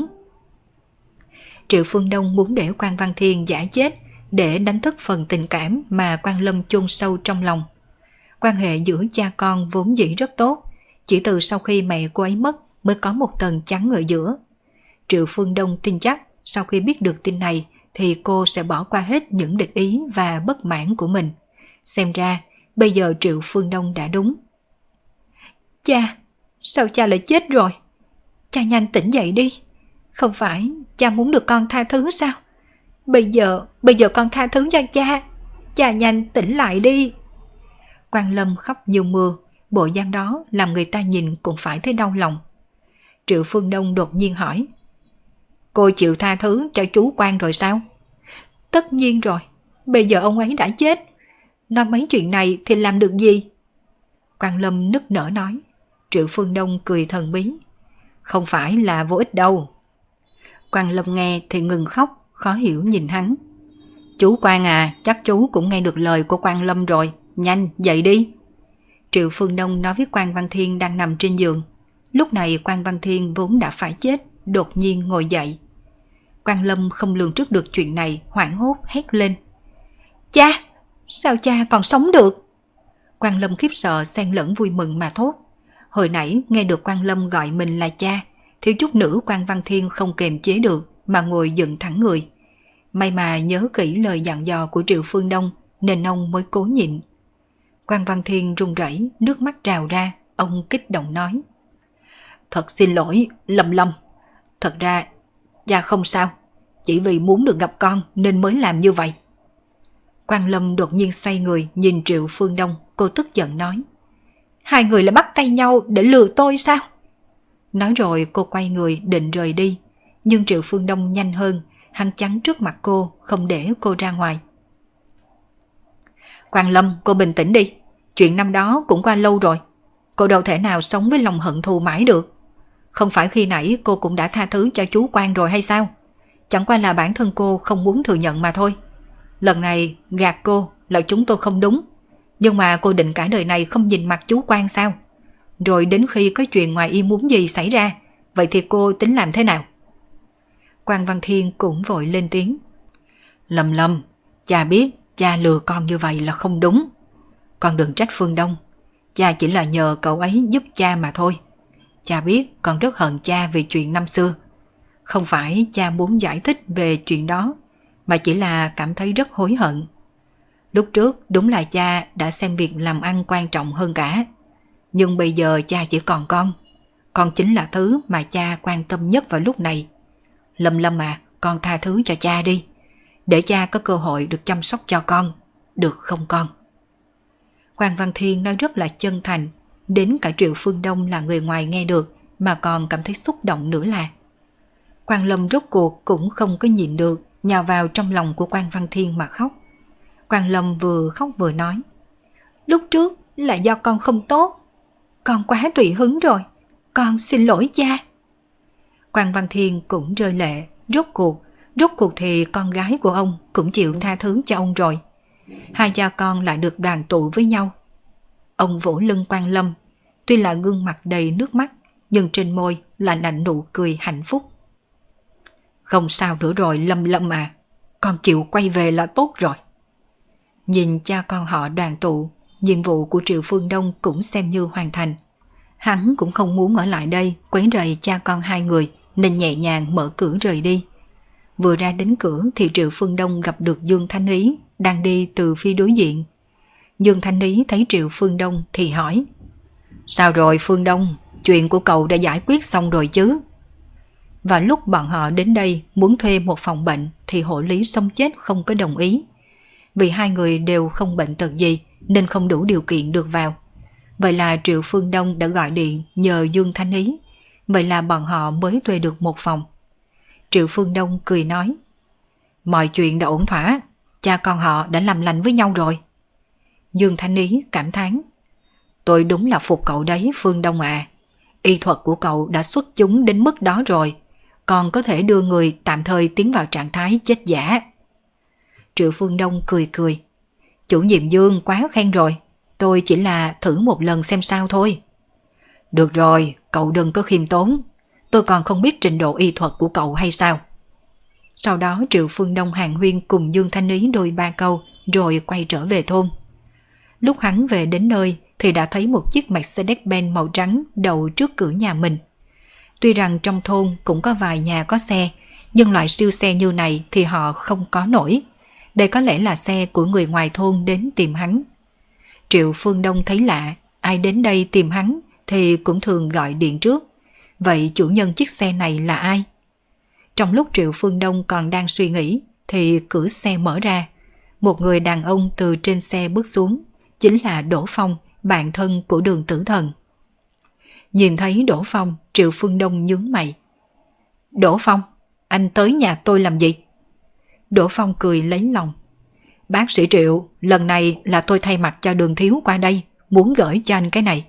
Triệu Phương Đông muốn để Quan Văn Thiên giả chết để đánh thức phần tình cảm mà Quan Lâm chôn sâu trong lòng. Quan hệ giữa cha con vốn dĩ rất tốt, chỉ từ sau khi mẹ cô ấy mất mới có một tầng trắng ở giữa. Triệu Phương Đông tin chắc sau khi biết được tin này thì cô sẽ bỏ qua hết những địch ý và bất mãn của mình. Xem ra bây giờ Triệu Phương Đông đã đúng. Cha, sao cha lại chết rồi? Cha nhanh tỉnh dậy đi. Không phải cha muốn được con tha thứ sao? Bây giờ con tha thứ cho cha. Cha nhanh tỉnh lại đi. Quan Lâm khóc như mưa, bộ dáng đó làm người ta nhìn cũng phải thấy đau lòng. Triệu Phương Đông đột nhiên hỏi. Cô chịu tha thứ cho chú Quan rồi sao? Tất nhiên rồi, bây giờ ông ấy đã chết. Nói mấy chuyện này thì làm được gì? Quan Lâm nức nở nói. Triệu Phương Đông cười thần bí. Không phải là vô ích đâu. Quan Lâm nghe thì ngừng khóc, khó hiểu nhìn hắn. Chú Quan à, chắc chú cũng nghe được lời của Quan Lâm rồi. Nhanh, dậy đi. Triệu Phương Đông nói với Quan Văn Thiên đang nằm trên giường. Lúc này Quan Văn Thiên vốn đã phải chết, đột nhiên ngồi dậy. Quan Lâm không lường trước được chuyện này, hoảng hốt hét lên. Cha! Sao cha còn sống được? Quan Lâm khiếp sợ xen lẫn vui mừng mà thốt. Hồi nãy nghe được Quan Lâm gọi mình là cha, thiếu chút nữa Quan Văn Thiên không kềm chế được mà ngồi dựng thẳng người. May mà nhớ kỹ lời dặn dò của Triệu Phương Đông nên ông mới cố nhịn. Quan Văn Thiên run rẩy, nước mắt trào ra, ông kích động nói. Thật xin lỗi, Lâm. Thật ra, cha không sao, chỉ vì muốn được gặp con nên mới làm như vậy. Quan Lâm đột nhiên xoay người nhìn Triệu Phương Đông, cô tức giận nói. Hai người lại bắt tay nhau để lừa tôi sao? Nói rồi cô quay người định rời đi, nhưng Triệu Phương Đông nhanh hơn, hắn chắn trước mặt cô, không để cô ra ngoài. Quan Lâm, cô bình tĩnh đi, chuyện năm đó cũng qua lâu rồi. Cô đâu thể nào sống với lòng hận thù mãi được. Không phải khi nãy cô cũng đã tha thứ cho chú Quan rồi hay sao? Chẳng qua là bản thân cô không muốn thừa nhận mà thôi. Lần này gạt cô là chúng tôi không đúng. Nhưng mà cô định cả đời này không nhìn mặt chú Quan sao? Rồi đến khi có chuyện ngoài ý muốn gì xảy ra, vậy thì cô tính làm thế nào? Quan Văn Thiên cũng vội lên tiếng. Lâm, cha biết cha lừa con như vậy là không đúng. Con đừng trách Phương Đông. Cha chỉ là nhờ cậu ấy giúp cha mà thôi. Cha biết con rất hận cha vì chuyện năm xưa. Không phải cha muốn giải thích về chuyện đó, mà chỉ là cảm thấy rất hối hận. Lúc trước đúng là cha đã xem việc làm ăn quan trọng hơn cả. Nhưng bây giờ cha chỉ còn con. Con chính là thứ mà cha quan tâm nhất vào lúc này. Lâm à, con tha thứ cho cha đi. Để cha có cơ hội được chăm sóc cho con. Được không con? Quan Văn Thiên nói rất là chân thành. Đến cả Triệu Phương Đông là người ngoài nghe được mà còn cảm thấy xúc động nữa là. Quan Lâm rốt cuộc cũng không có nhịn được, nhào vào trong lòng của Quan Văn Thiên mà khóc. Quan Lâm vừa khóc vừa nói. Lúc trước là do con không tốt. Con quá tùy hứng rồi. Con xin lỗi cha. Quan Văn Thiên cũng rơi lệ. Rốt cuộc thì con gái của ông cũng chịu tha thứ cho ông rồi. Hai cha con lại được đoàn tụ với nhau. Ông vỗ lưng Quan Lâm, tuy là gương mặt đầy nước mắt, nhưng trên môi là nạnh nụ cười hạnh phúc. Không sao nữa rồi Lâm Lâm à, con chịu quay về là tốt rồi. Nhìn cha con họ đoàn tụ, nhiệm vụ của Triệu Phương Đông cũng xem như hoàn thành. Hắn cũng không muốn ở lại đây quấy rầy cha con hai người, nên nhẹ nhàng mở cửa rời đi. Vừa ra đến cửa thì Triệu Phương Đông gặp được Dương Thanh Ý đang đi từ phía đối diện. Dương Thanh Ý thấy Triệu Phương Đông thì hỏi: Sao rồi Phương Đông, chuyện của cậu đã giải quyết xong rồi chứ? Và lúc bọn họ đến đây muốn thuê một phòng bệnh thì hộ lý sống chết không có đồng ý. Vì hai người đều không bệnh tật gì nên không đủ điều kiện được vào. Vậy là Triệu Phương Đông đã gọi điện nhờ Dương Thanh Ý. Vậy là bọn họ mới thuê được một phòng. Triệu Phương Đông cười nói: Mọi chuyện đã ổn thỏa, cha con họ đã làm lành với nhau rồi. Dương Thanh Ý cảm thán: Tôi đúng là phục cậu đấy Phương Đông à. Y thuật của cậu đã xuất chúng đến mức đó rồi, còn có thể đưa người tạm thời tiến vào trạng thái chết giả. Triệu Phương Đông cười cười: Chủ nhiệm Dương quá khen rồi, tôi chỉ là thử một lần xem sao thôi. Được rồi, cậu đừng có khiêm tốn, tôi còn không biết trình độ y thuật của cậu hay sao. Sau đó Triệu Phương Đông hàn huyên cùng Dương Thanh Ý đôi ba câu rồi quay trở về thôn. Lúc hắn về đến nơi thì đã thấy một chiếc Mercedes-Benz màu trắng đậu trước cửa nhà mình. Tuy rằng trong thôn cũng có vài nhà có xe, nhưng loại siêu xe như này thì họ không có nổi. Đây có lẽ là xe của người ngoài thôn đến tìm hắn. Triệu Phương Đông thấy lạ, ai đến đây tìm hắn thì cũng thường gọi điện trước. Vậy chủ nhân chiếc xe này là ai? Trong lúc Triệu Phương Đông còn đang suy nghĩ thì cửa xe mở ra. Một người đàn ông từ trên xe bước xuống, chính là Đỗ Phong, bạn thân của Đường Tử Thần. Nhìn thấy Đỗ Phong, Triệu Phương Đông nhướng mày. Đỗ Phong, anh tới nhà tôi làm gì? Đỗ Phong cười lấy lòng. Bác sĩ Triệu, lần này là tôi thay mặt cho Đường thiếu qua đây, muốn gửi cho anh cái này.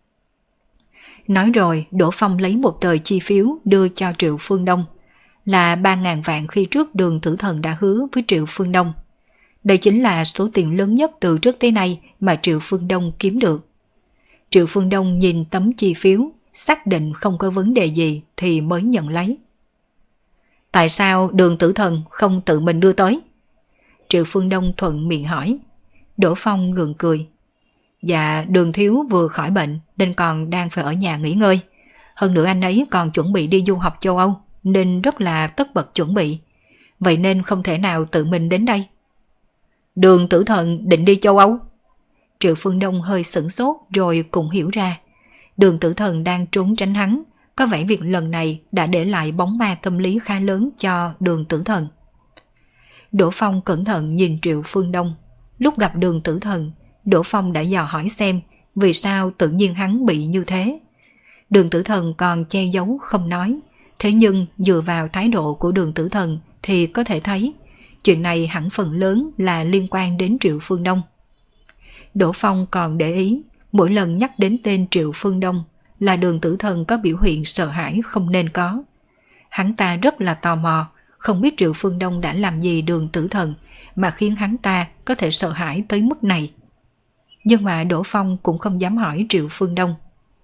Nói rồi, Đỗ Phong lấy một tờ chi phiếu đưa cho Triệu Phương Đông, là 3.000 vạn khi trước Đường Tử Thần đã hứa với Triệu Phương Đông. Đây chính là số tiền lớn nhất từ trước tới nay mà Triệu Phương Đông kiếm được. Triệu Phương Đông nhìn tấm chi phiếu, xác định không có vấn đề gì thì mới nhận lấy. Tại sao Đường Tử Thần không tự mình đưa tới? Triệu Phương Đông thuận miệng hỏi. Đỗ Phong gượng cười. Dạ, Đường thiếu vừa khỏi bệnh nên còn đang phải ở nhà nghỉ ngơi. Hơn nữa anh ấy còn chuẩn bị đi du học châu Âu nên rất là tất bật chuẩn bị. Vậy nên không thể nào tự mình đến đây. Đường Tử Thần định đi châu Âu? Triệu Phương Đông hơi sửng sốt rồi cũng hiểu ra. Đường Tử Thần đang trốn tránh hắn. Có vẻ việc lần này đã để lại bóng ma tâm lý khá lớn cho Đường Tử Thần. Đỗ Phong cẩn thận nhìn Triệu Phương Đông. Lúc gặp Đường Tử Thần, Đỗ Phong đã dò hỏi xem vì sao tự nhiên hắn bị như thế. Đường Tử Thần còn che giấu không nói. Thế nhưng dựa vào thái độ của Đường Tử Thần thì có thể thấy chuyện này hẳn phần lớn là liên quan đến Triệu Phương Đông. Đỗ Phong còn để ý, mỗi lần nhắc đến tên Triệu Phương Đông là Đường Tử Thần có biểu hiện sợ hãi không nên có. Hắn ta rất là tò mò, không biết Triệu Phương Đông đã làm gì Đường Tử Thần mà khiến hắn ta có thể sợ hãi tới mức này. Nhưng mà Đỗ Phong cũng không dám hỏi Triệu Phương Đông.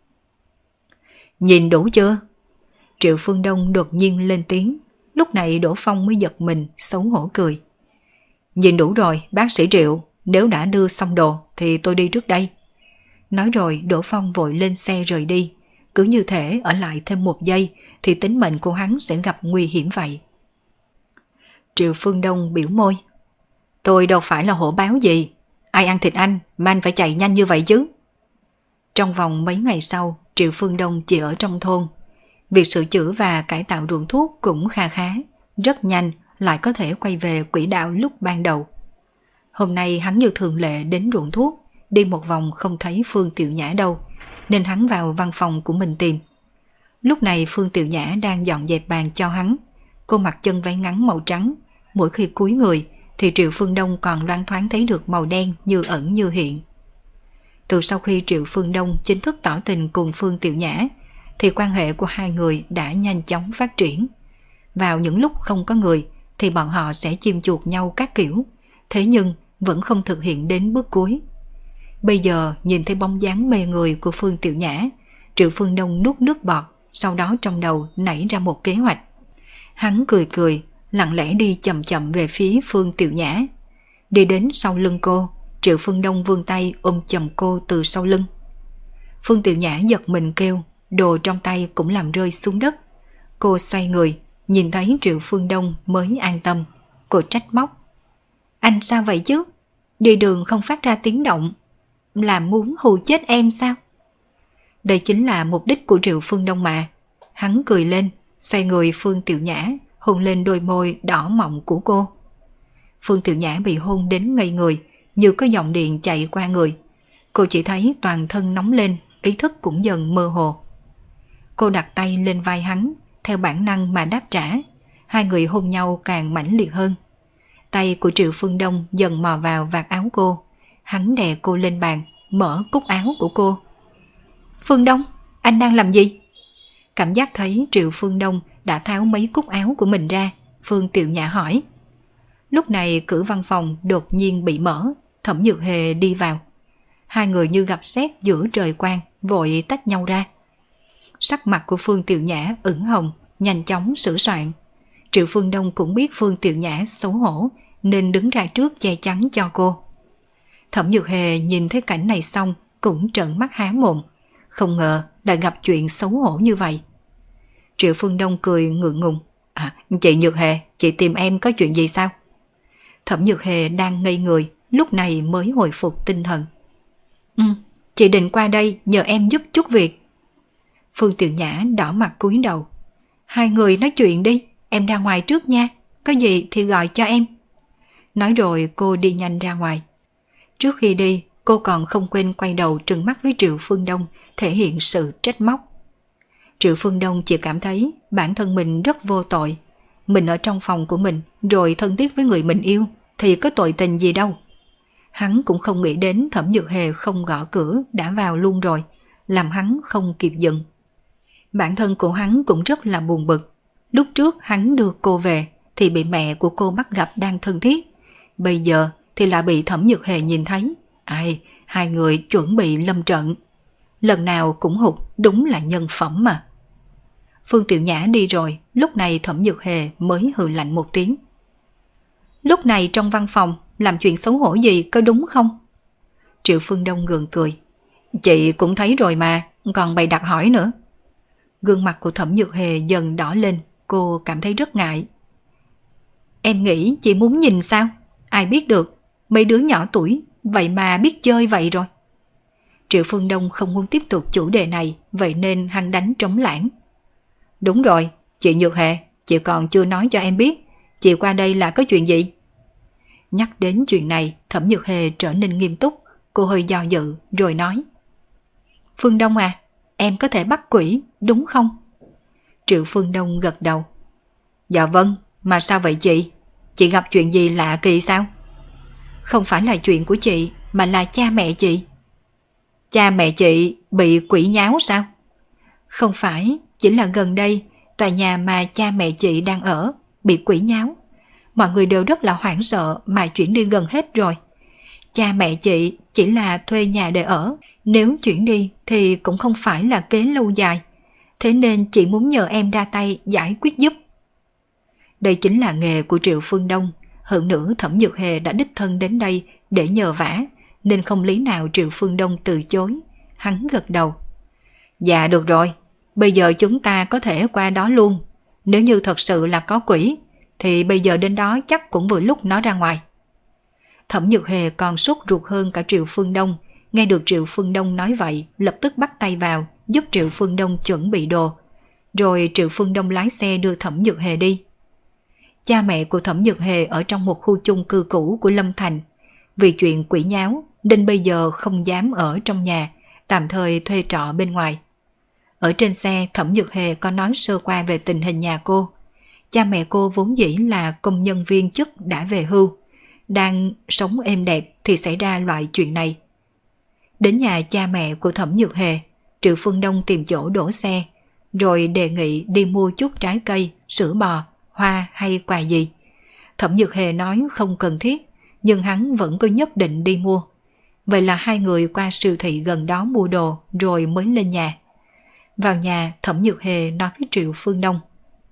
Nhìn đủ chưa? Triệu Phương Đông đột nhiên lên tiếng. Lúc này Đỗ Phong mới giật mình, xấu hổ cười. Nhìn đủ rồi, bác sĩ Triệu, nếu đã đưa xong đồ thì tôi đi trước đây. Nói rồi Đỗ Phong vội lên xe rời đi. Cứ như thể ở lại thêm một giây thì tính mệnh của hắn sẽ gặp nguy hiểm vậy. Triệu Phương Đông biểu môi. Tôi đâu phải là hổ báo gì. Ai ăn thịt anh mà anh phải chạy nhanh như vậy chứ? Trong vòng mấy ngày sau, Triệu Phương Đông chỉ ở trong thôn. Việc sửa chữa và cải tạo ruộng thuốc cũng kha khá, rất nhanh lại có thể quay về quỹ đạo lúc ban đầu. Hôm nay hắn như thường lệ đến ruộng thuốc, đi một vòng không thấy Phương Tiểu Nhã đâu, nên hắn vào văn phòng của mình tìm. Lúc này Phương Tiểu Nhã đang dọn dẹp bàn cho hắn. Cô mặc chân váy ngắn màu trắng, mỗi khi cúi người thì Triệu Phương Đông còn loáng thoáng thấy được màu đen như ẩn như hiện. Từ sau khi Triệu Phương Đông chính thức tỏ tình cùng Phương Tiểu Nhã thì quan hệ của hai người đã nhanh chóng phát triển. Vào những lúc không có người thì bọn họ sẽ chiêm chuột nhau các kiểu, thế nhưng vẫn không thực hiện đến bước cuối. Bây giờ nhìn thấy bóng dáng mê người của Phương Tiểu Nhã, Triệu Phương Đông nuốt nước bọt, sau đó trong đầu nảy ra một kế hoạch. Hắn cười cười, lặng lẽ đi chậm chậm về phía Phương Tiểu Nhã. Đi đến sau lưng cô, Triệu Phương Đông vươn tay ôm chầm cô từ sau lưng. Phương Tiểu Nhã giật mình kêu, đồ trong tay cũng làm rơi xuống đất. Cô xoay người, nhìn thấy Triệu Phương Đông mới an tâm. Cô trách móc. Anh sao vậy chứ? Đi đường không phát ra tiếng động, là muốn hù chết em sao? Đây chính là mục đích của Triệu Phương Đông mà. Hắn cười lên, xoay người Phương Tiểu Nhã, hôn lên đôi môi đỏ mọng của cô. Phương Tiểu Nhã bị hôn đến ngây người, như có dòng điện chạy qua người. Cô chỉ thấy toàn thân nóng lên, ý thức cũng dần mơ hồ. Cô đặt tay lên vai hắn, theo bản năng mà đáp trả. Hai người hôn nhau càng mãnh liệt hơn. Tay của Triệu Phương Đông dần mò vào vạt áo cô. Hắn đè cô lên bàn, mở cúc áo của cô. Phương Đông, anh đang làm gì? Cảm giác thấy Triệu Phương Đông đã tháo mấy cúc áo của mình ra, Phương Tiểu Nhã hỏi. Lúc này cửa văn phòng đột nhiên bị mở, Thẩm Nhược Hề đi vào. Hai người như gặp sét giữa trời quang, vội tách nhau ra. Sắc mặt của Phương Tiểu Nhã ửng hồng, nhanh chóng sửa soạn. Triệu Phương Đông cũng biết Phương Tiểu Nhã xấu hổ, nên đứng ra trước che chắn cho cô. Thẩm Nhược Hề nhìn thấy cảnh này xong cũng trợn mắt há mồm, không ngờ lại gặp chuyện xấu hổ như vậy. Triệu Phương Đông cười ngượng ngùng. Chị Nhược Hề, chị tìm em có chuyện gì sao? Thẩm Nhược Hề đang ngây người, lúc này mới hồi phục tinh thần. Chị định qua đây nhờ em giúp chút việc. Phương Tiểu Nhã đỏ mặt cúi đầu. Hai người nói chuyện đi, em ra ngoài trước nha, có gì thì gọi cho em. Nói rồi cô đi nhanh ra ngoài. Trước khi đi, cô còn không quên quay đầu trừng mắt với Triệu Phương Đông, thể hiện sự trách móc. Triệu Phương Đông chỉ cảm thấy bản thân mình rất vô tội. Mình ở trong phòng của mình, rồi thân thiết với người mình yêu, thì có tội tình gì đâu. Hắn cũng không nghĩ đến Thẩm Nhược Hề không gõ cửa đã vào luôn rồi, làm hắn không kịp dừng. Bản thân của hắn cũng rất là buồn bực. Lúc trước hắn đưa cô về thì bị mẹ của cô bắt gặp đang thân thiết. Bây giờ thì lại bị Thẩm Nhược Hề nhìn thấy. Hai người chuẩn bị lâm trận. Lần nào cũng hụt, đúng là nhân phẩm mà. Phương Tiểu Nhã đi rồi, lúc này Thẩm Nhược Hề mới hừ lạnh một tiếng. Lúc này trong văn phòng làm chuyện xấu hổ gì có đúng không? Triệu Phương Đông gượng cười. Chị cũng thấy rồi mà, còn bày đặt hỏi nữa. Gương mặt của Thẩm Nhược Hề dần đỏ lên, cô cảm thấy rất ngại. Em nghĩ chị muốn nhìn sao? Ai biết được, mấy đứa nhỏ tuổi vậy mà biết chơi vậy rồi. Triệu Phương Đông không muốn tiếp tục chủ đề này, vậy nên hắn đánh trống lãng. Đúng rồi, chị Nhược Hề, chị còn chưa nói cho em biết, chị qua đây là có chuyện gì? Nhắc đến chuyện này, Thẩm Nhược Hề trở nên nghiêm túc, cô hơi do dự rồi nói. Phương Đông à, em có thể bắt quỷ, đúng không? Triệu Phương Đông gật đầu. Dạ vâng, mà sao vậy chị? Chị gặp chuyện gì lạ kỳ sao? Không phải là chuyện của chị, mà là cha mẹ chị. Cha mẹ chị bị quỷ nháo sao? Không phải, chỉ là gần đây, tòa nhà mà cha mẹ chị đang ở bị quỷ nháo. Mọi người đều rất là hoảng sợ mà chuyển đi gần hết rồi. Cha mẹ chị chỉ là thuê nhà để ở, nếu chuyển đi thì cũng không phải là kế lâu dài. Thế nên chị muốn nhờ em ra tay giải quyết giúp. Đây chính là nghề của Triệu Phương Đông. Hơn nữa Thẩm Nhược Hề đã đích thân đến đây để nhờ vả, nên không lý nào Triệu Phương Đông từ chối. Hắn gật đầu. Dạ được rồi, bây giờ chúng ta có thể qua đó luôn. Nếu như thật sự là có quỷ, thì bây giờ đến đó chắc cũng vừa lúc nó ra ngoài. Thẩm Nhược Hề còn sốt ruột hơn cả Triệu Phương Đông. Nghe được Triệu Phương Đông nói vậy, lập tức bắt tay vào, giúp Triệu Phương Đông chuẩn bị đồ. Rồi Triệu Phương Đông lái xe đưa Thẩm Nhược Hề đi. Cha mẹ của Thẩm Nhược Hề ở trong một khu chung cư cũ của Lâm Thành. Vì chuyện quỷ nháo, nên bây giờ không dám ở trong nhà, tạm thời thuê trọ bên ngoài. Ở trên xe, Thẩm Nhược Hề có nói sơ qua về tình hình nhà cô. Cha mẹ cô vốn dĩ là công nhân viên chức đã về hưu, đang sống êm đẹp thì xảy ra loại chuyện này. Đến nhà cha mẹ của Thẩm Nhược Hề, Triệu Phương Đông tìm chỗ đổ xe, rồi đề nghị đi mua chút trái cây, sữa bò, hoa hay quà gì. Thẩm Nhược Hề nói không cần thiết, nhưng hắn vẫn cứ nhất định đi mua. Vậy là hai người qua siêu thị gần đó mua đồ rồi mới lên nhà. Vào nhà, Thẩm Nhược Hề nói với Triệu Phương Đông: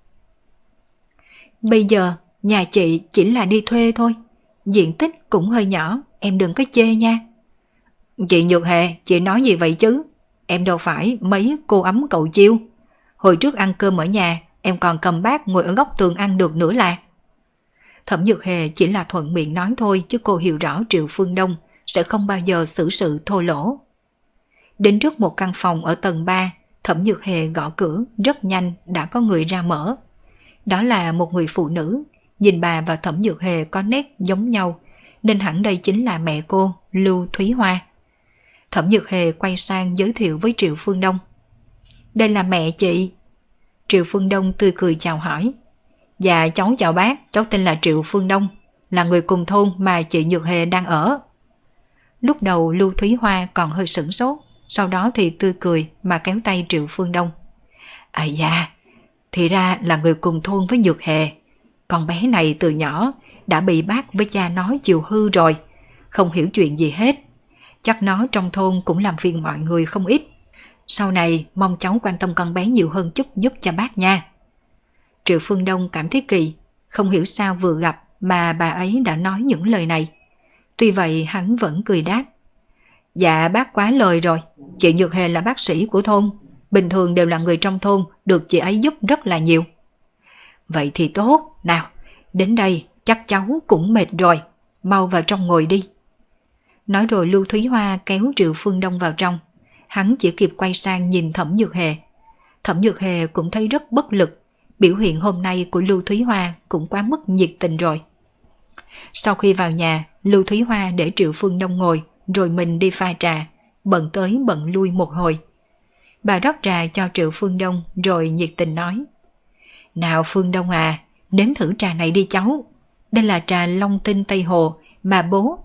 bây giờ nhà chị chỉ là đi thuê thôi, diện tích cũng hơi nhỏ, em đừng có chê nha. Chị Nhược Hề, chị nói gì vậy chứ? Em đâu phải mấy cô ấm cậu chiêu. Hồi trước ăn cơm ở nhà, em còn cầm bát ngồi ở góc tường ăn được nữa là. Thẩm Nhược Hề chỉ là thuận miệng nói thôi, chứ cô hiểu rõ Triệu Phương Đông sẽ không bao giờ xử sự thô lỗ. Đến trước một căn phòng ở tầng 3, Thẩm Nhược Hề gõ cửa, rất nhanh đã có người ra mở. Đó là một người phụ nữ, nhìn bà và Thẩm Nhược Hề có nét giống nhau, nên hẳn đây chính là mẹ cô, Lưu Thúy Hoa. Thẩm Nhược Hề quay sang giới thiệu với Triệu Phương Đông: đây là mẹ chị. Triệu Phương Đông tươi cười chào hỏi: dạ cháu chào bác, cháu tên là Triệu Phương Đông, là người cùng thôn mà chị Nhược Hề đang ở. Lúc đầu Lưu Thúy Hoa còn hơi sửng sốt, sau đó thì tươi cười mà kéo tay Triệu Phương Đông: à dạ, thì ra là người cùng thôn với Nhược Hề. Con bé này từ nhỏ đã bị bác với cha nói chiều hư rồi, không hiểu chuyện gì hết. Chắc nó trong thôn cũng làm phiền mọi người không ít. Sau này mong cháu quan tâm con bé nhiều hơn chút giúp cho bác nha. Triệu Phương Đông cảm thấy kỳ, không hiểu sao vừa gặp mà bà ấy đã nói những lời này. Tuy vậy hắn vẫn cười đáp: dạ bác quá lời rồi, chị Nhược Hề là bác sĩ của thôn, bình thường đều là người trong thôn được chị ấy giúp rất là nhiều. Vậy thì tốt, nào, đến đây chắc cháu cũng mệt rồi, mau vào trong ngồi đi. Nói rồi Lưu Thúy Hoa kéo Triệu Phương Đông vào trong, hắn chỉ kịp quay sang nhìn Thẩm Nhược Hề. Thẩm Nhược Hề cũng thấy rất bất lực, biểu hiện hôm nay của Lưu Thúy Hoa cũng quá mức nhiệt tình rồi. Sau khi vào nhà, Lưu Thúy Hoa để Triệu Phương Đông ngồi, rồi mình đi pha trà, bận tới bận lui một hồi. Bà rót trà cho Triệu Phương Đông rồi nhiệt tình nói: nào Phương Đông à, nếm thử trà này đi cháu. Đây là trà Long Tinh Tây Hồ mà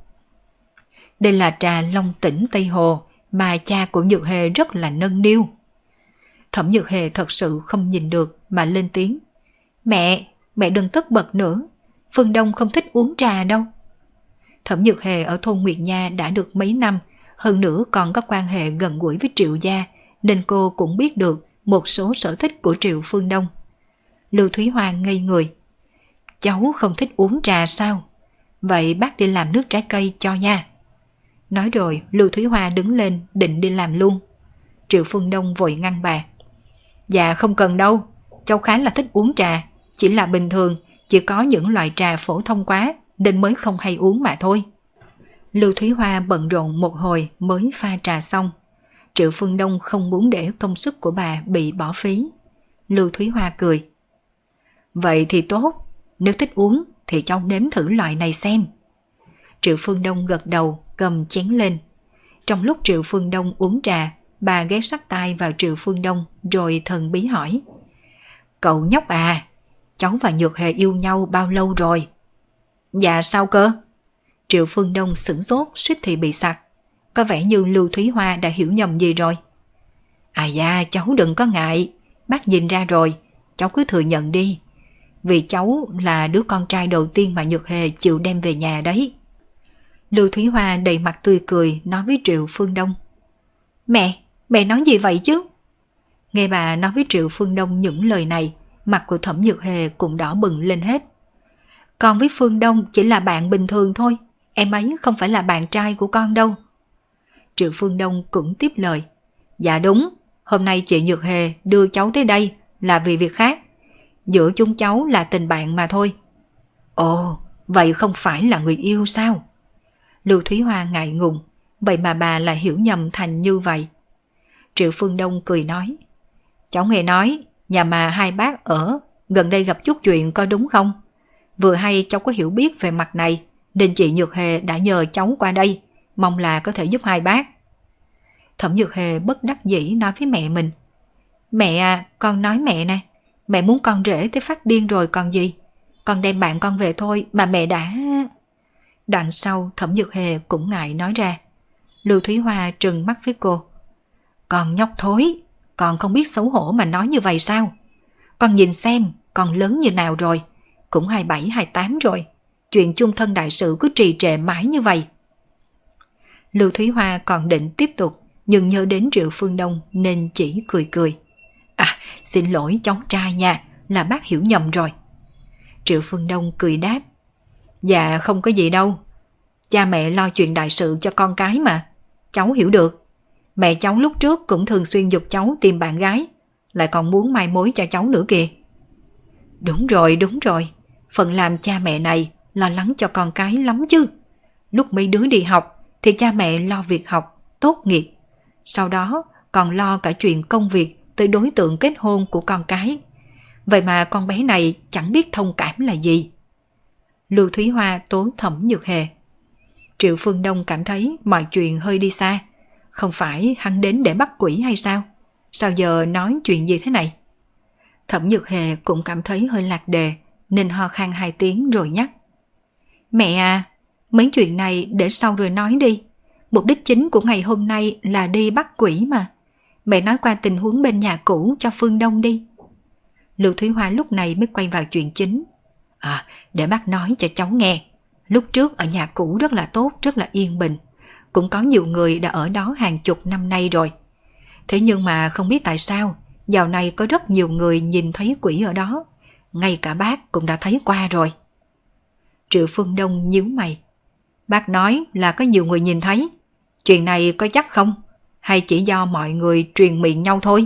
Đây là trà Long Tỉnh Tây Hồ mà cha của Nhược Hề rất là nâng niu. Thẩm Nhược Hề thật sự không nhìn được mà lên tiếng: mẹ đừng tức bật nữa, Phương Đông không thích uống trà đâu. Thẩm Nhược Hề ở thôn Nguyệt Nha đã được mấy năm, hơn nữa còn có quan hệ gần gũi với Triệu gia, nên cô cũng biết được một số sở thích của Triệu Phương Đông. Lưu Thúy Hoa ngây người: cháu không thích uống trà sao? Vậy bác đi làm nước trái cây cho nha. Nói rồi Lưu Thúy Hoa đứng lên định đi làm luôn. Triệu Phương Đông vội ngăn bà: dạ không cần đâu, cháu khá là thích uống trà, chỉ là bình thường chỉ có những loại trà phổ thông quá nên mới không hay uống mà thôi. Lưu Thúy Hoa bận rộn một hồi mới pha trà xong. Triệu Phương Đông không muốn để công sức của bà bị bỏ phí. Lưu Thúy Hoa cười: vậy thì tốt, nếu thích uống thì cháu nếm thử loại này xem. Triệu Phương Đông gật đầu cầm chén lên. Trong lúc Triệu Phương Đông uống trà, bà ghé sát tai vào Triệu Phương Đông rồi thần bí hỏi: cậu nhóc à, cháu và Nhược Hề yêu nhau bao lâu rồi? Dạ sao cơ? Triệu Phương Đông sửng sốt suýt thì bị sặc. Có vẻ như Lưu Thúy Hoa đã hiểu nhầm gì rồi. À dạ cháu đừng có ngại, bác nhìn ra rồi, cháu cứ thừa nhận đi. Vì cháu là đứa con trai đầu tiên mà Nhược Hề chịu đem về nhà đấy. Lưu Thúy Hoa đầy mặt tươi cười nói với Triệu Phương Đông: mẹ nói gì vậy chứ? Nghe bà nói với Triệu Phương Đông những lời này, mặt của Thẩm Nhược Hề cũng đỏ bừng lên hết. Con với Phương Đông chỉ là bạn bình thường thôi, em ấy không phải là bạn trai của con đâu. Triệu Phương Đông cũng tiếp lời: dạ đúng, hôm nay chị Nhược Hề đưa cháu tới đây là vì việc khác. Giữa chúng cháu là tình bạn mà thôi. Ồ, vậy không phải là người yêu sao? Lưu Thúy Hoa ngại ngùng, vậy mà bà lại hiểu nhầm thành như vậy. Triệu Phương Đông cười nói: cháu nghe nói nhà mà hai bác ở gần đây gặp chút chuyện có đúng không? Vừa hay cháu có hiểu biết về mặt này nên chị Nhược Hề đã nhờ cháu qua đây, mong là có thể giúp hai bác. Thẩm Nhược Hề bất đắc dĩ nói với mẹ mình: mẹ à, con nói mẹ nè, mẹ muốn con rể tới phát điên rồi còn gì. Con đem bạn con về thôi mà mẹ đã... Đoạn sau Thẩm Nhược Hề cũng ngại nói ra. Lưu Thúy Hoa trừng mắt với cô: con nhóc thối, Còn không biết xấu hổ mà nói như vậy sao? Con nhìn xem, con lớn như nào rồi, cũng 27, 28 rồi. Chuyện chung thân đại sự cứ trì trệ mãi như vậy. Lưu Thúy Hoa còn định tiếp tục, nhưng nhớ đến Triệu Phương Đông nên chỉ cười cười. À, xin lỗi cháu trai nha, là bác hiểu nhầm rồi. Triệu Phương Đông cười đáp. Dạ không có gì đâu. Cha mẹ lo chuyện đại sự cho con cái mà. Cháu hiểu được. Mẹ cháu lúc trước cũng thường xuyên giục cháu tìm bạn gái, lại còn muốn mai mối cho cháu nữa kìa. Đúng rồi. Phần làm cha mẹ này lo lắng cho con cái lắm chứ. Lúc mấy đứa đi học thì cha mẹ lo việc học, tốt nghiệp. Sau đó còn lo cả chuyện công việc tới đối tượng kết hôn của con cái. Vậy mà con bé này chẳng biết thông cảm là gì. Lưu Thúy Hoa tố Thẩm Nhược Hề. Triệu Phương Đông cảm thấy mọi chuyện hơi đi xa. Không phải hắn đến để bắt quỷ hay sao? Sao giờ nói chuyện gì thế này? Thẩm Nhược Hề cũng cảm thấy hơi lạc đề, nên ho khan 2 tiếng rồi nhắc. Mẹ à, mấy chuyện này để sau rồi nói đi. Mục đích chính của ngày hôm nay là đi bắt quỷ mà. Mẹ nói qua tình huống bên nhà cũ cho Phương Đông đi. Lưu Thúy Hoa lúc này mới quay vào chuyện chính. À, để bác nói cho cháu nghe. Lúc trước ở nhà cũ rất là tốt, rất là yên bình. Cũng có nhiều người đã ở đó hàng chục năm nay rồi. Thế nhưng mà không biết tại sao, dạo này có rất nhiều người nhìn thấy quỷ ở đó. Ngay cả bác cũng đã thấy qua rồi. Triệu Phương Đông nhíu mày. Bác nói là có nhiều người nhìn thấy. Chuyện này có chắc không? Hay chỉ do mọi người truyền miệng nhau thôi?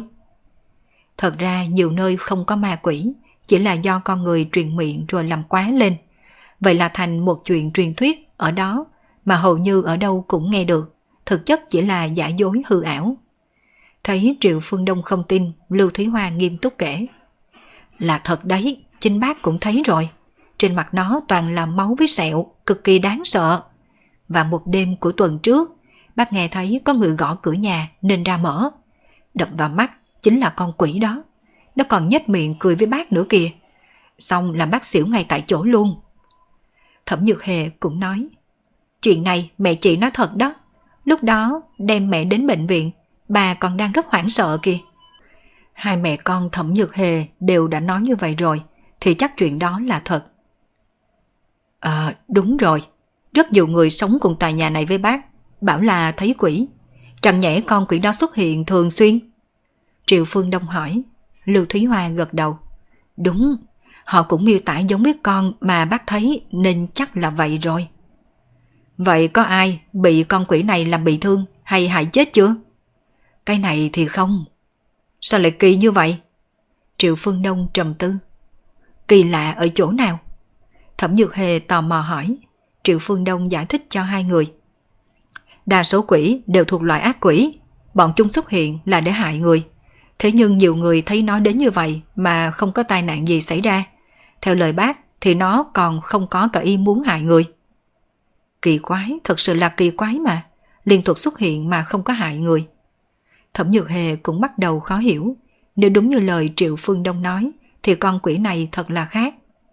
Thật ra nhiều nơi không có ma quỷ, chỉ là do con người truyền miệng rồi làm quá lên. Vậy là thành một chuyện truyền thuyết ở đó mà hầu như ở đâu cũng nghe được. Thực chất chỉ là giả dối hư ảo. Thấy Triệu Phương Đông không tin, Lưu Thúy Hoa nghiêm túc kể. Là thật đấy, chính bác cũng thấy rồi. Trên mặt nó toàn là máu với sẹo, cực kỳ đáng sợ. Và một đêm của tuần trước, bác nghe thấy có người gõ cửa nhà nên ra mở. Đập vào mắt chính là con quỷ đó. Nó còn nhếch miệng cười với bác nữa kìa. Xong làm bác xỉu ngay tại chỗ luôn. Thẩm Nhược Hề cũng nói. Chuyện này mẹ chị nói thật đó. Lúc đó đem mẹ đến bệnh viện, bà còn đang rất hoảng sợ kìa. Hai mẹ con Thẩm Nhược Hề đều đã nói như vậy rồi, thì chắc chuyện đó là thật. Đúng rồi. Rất nhiều người sống cùng tòa nhà này với bác bảo là thấy quỷ. Chẳng nhẽ con quỷ đó xuất hiện thường xuyên? Triệu Phương Đông hỏi. Lưu Thúy Hoa gật đầu. Đúng, họ cũng miêu tả giống với con mà bác thấy nên chắc là vậy rồi. Vậy có ai bị con quỷ này làm bị thương hay hại chết chưa? Cái này thì không. Sao lại kỳ như vậy? Triệu Phương Đông trầm tư. Kỳ lạ ở chỗ nào? Thẩm Nhược Hề tò mò hỏi. Triệu Phương Đông giải thích cho hai người. Đa số quỷ đều thuộc loại ác quỷ. Bọn chúng xuất hiện là để hại người. Thế nhưng nhiều người thấy nó đến như vậy mà không có tai nạn gì xảy ra. Theo lời bác thì nó còn không có cả ý muốn hại người. Kỳ quái, thật sự là kỳ quái mà. Liên tục xuất hiện mà không có hại người. Thẩm Nhược Hề cũng bắt đầu khó hiểu. Nếu đúng như lời Triệu Phương Đông nói thì con quỷ này thật là khác.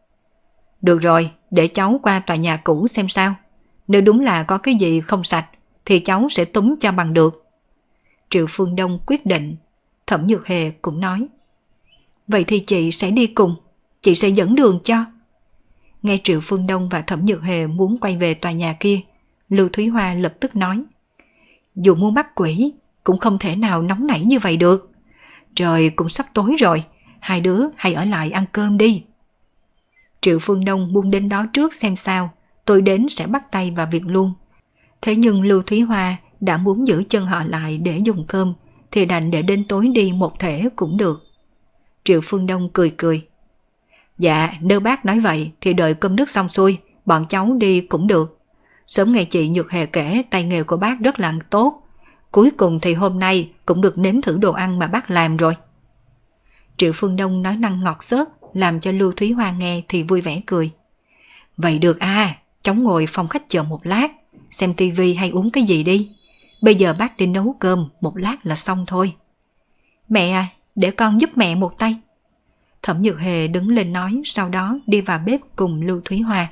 Được rồi, để cháu qua tòa nhà cũ xem sao. Nếu đúng là có cái gì không sạch thì cháu sẽ túm cho bằng được. Triệu Phương Đông quyết định. Thẩm Nhược Hề cũng nói. Vậy thì chị sẽ đi cùng. Chị sẽ dẫn đường cho. Nghe Triệu Phương Đông và Thẩm Nhược Hề muốn quay về tòa nhà kia, Lưu Thúy Hoa lập tức nói. Dù muốn bắt quỷ cũng không thể nào nóng nảy như vậy được. Trời cũng sắp tối rồi, hai đứa hãy ở lại ăn cơm đi. Triệu Phương Đông muốn đến đó trước xem sao, tôi đến sẽ bắt tay vào việc luôn. Thế nhưng Lưu Thúy Hoa đã muốn giữ chân họ lại để dùng cơm, thì đành để đến tối đi một thể cũng được. Triệu Phương Đông cười cười. Dạ, nếu bác nói vậy thì đợi cơm nước xong xuôi, bọn cháu đi cũng được. Sớm nghe chị Nhược Hề kể tay nghề của bác rất là tốt. Cuối cùng thì hôm nay cũng được nếm thử đồ ăn mà bác làm rồi. Triệu Phương Đông nói năng ngọt xớt, làm cho Lưu Thúy Hoa nghe thì vui vẻ cười. Vậy được à, cháu ngồi phòng khách chờ một lát, xem tivi hay uống cái gì đi. Bây giờ bác đi nấu cơm, một lát là xong thôi. Mẹ à, để con giúp mẹ một tay. Thẩm Nhược Hề đứng lên nói, sau đó đi vào bếp cùng Lưu Thúy Hoa.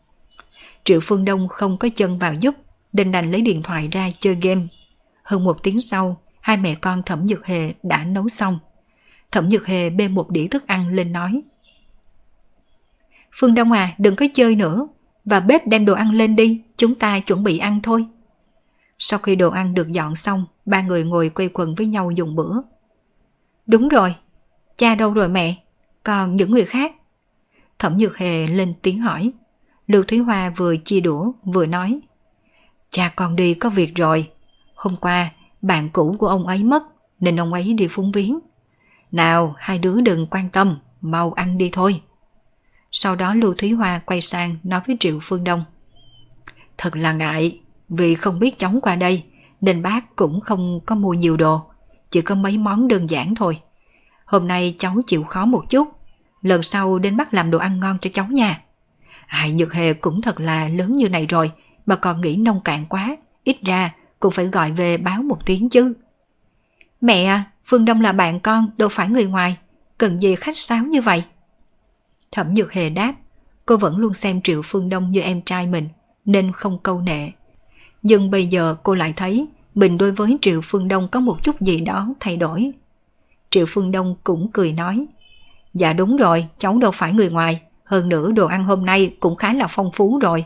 Triệu Phương Đông không có chân vào giúp, đành lấy điện thoại ra chơi game. Hơn 1 tiếng sau, hai mẹ con Thẩm Nhược Hề đã nấu xong. Thẩm Nhược Hề bê một đĩa thức ăn lên nói: Phương Đông à, đừng có chơi nữa, vào bếp đem đồ ăn lên đi, chúng ta chuẩn bị ăn thôi. Sau khi đồ ăn được dọn xong, ba người ngồi quây quần với nhau dùng bữa. Đúng rồi, cha đâu rồi mẹ? Còn những người khác? Thẩm Nhược Hề lên tiếng hỏi. Lưu Thúy Hoa vừa chia đũa vừa nói: Cha con đi có việc rồi. Hôm qua bạn cũ của ông ấy mất nên ông ấy đi phúng viếng. Nào hai đứa đừng quan tâm, mau ăn đi thôi. Sau đó Lưu Thúy Hoa quay sang nói với Triệu Phương Đông: Thật là ngại, vì không biết cháu qua đây nên bác cũng không có mua nhiều đồ, chỉ có mấy món đơn giản thôi. Hôm nay cháu chịu khó một chút, lần sau đến bác làm đồ ăn ngon cho cháu nha. Ai, Nhược Hề cũng thật là lớn như này rồi mà còn nghĩ nông cạn quá, ít ra cũng phải gọi về báo một tiếng chứ. Mẹ à, Phương Đông là bạn con, đâu phải người ngoài, cần gì khách sáo như vậy? Thẩm Nhược Hề đáp, cô vẫn luôn xem Triệu Phương Đông như em trai mình nên không câu nệ. Nhưng bây giờ cô lại thấy mình đối với Triệu Phương Đông có một chút gì đó thay đổi. Triệu Phương Đông cũng cười nói: Dạ đúng rồi, cháu đâu phải người ngoài, hơn nữa đồ ăn hôm nay cũng khá là phong phú rồi.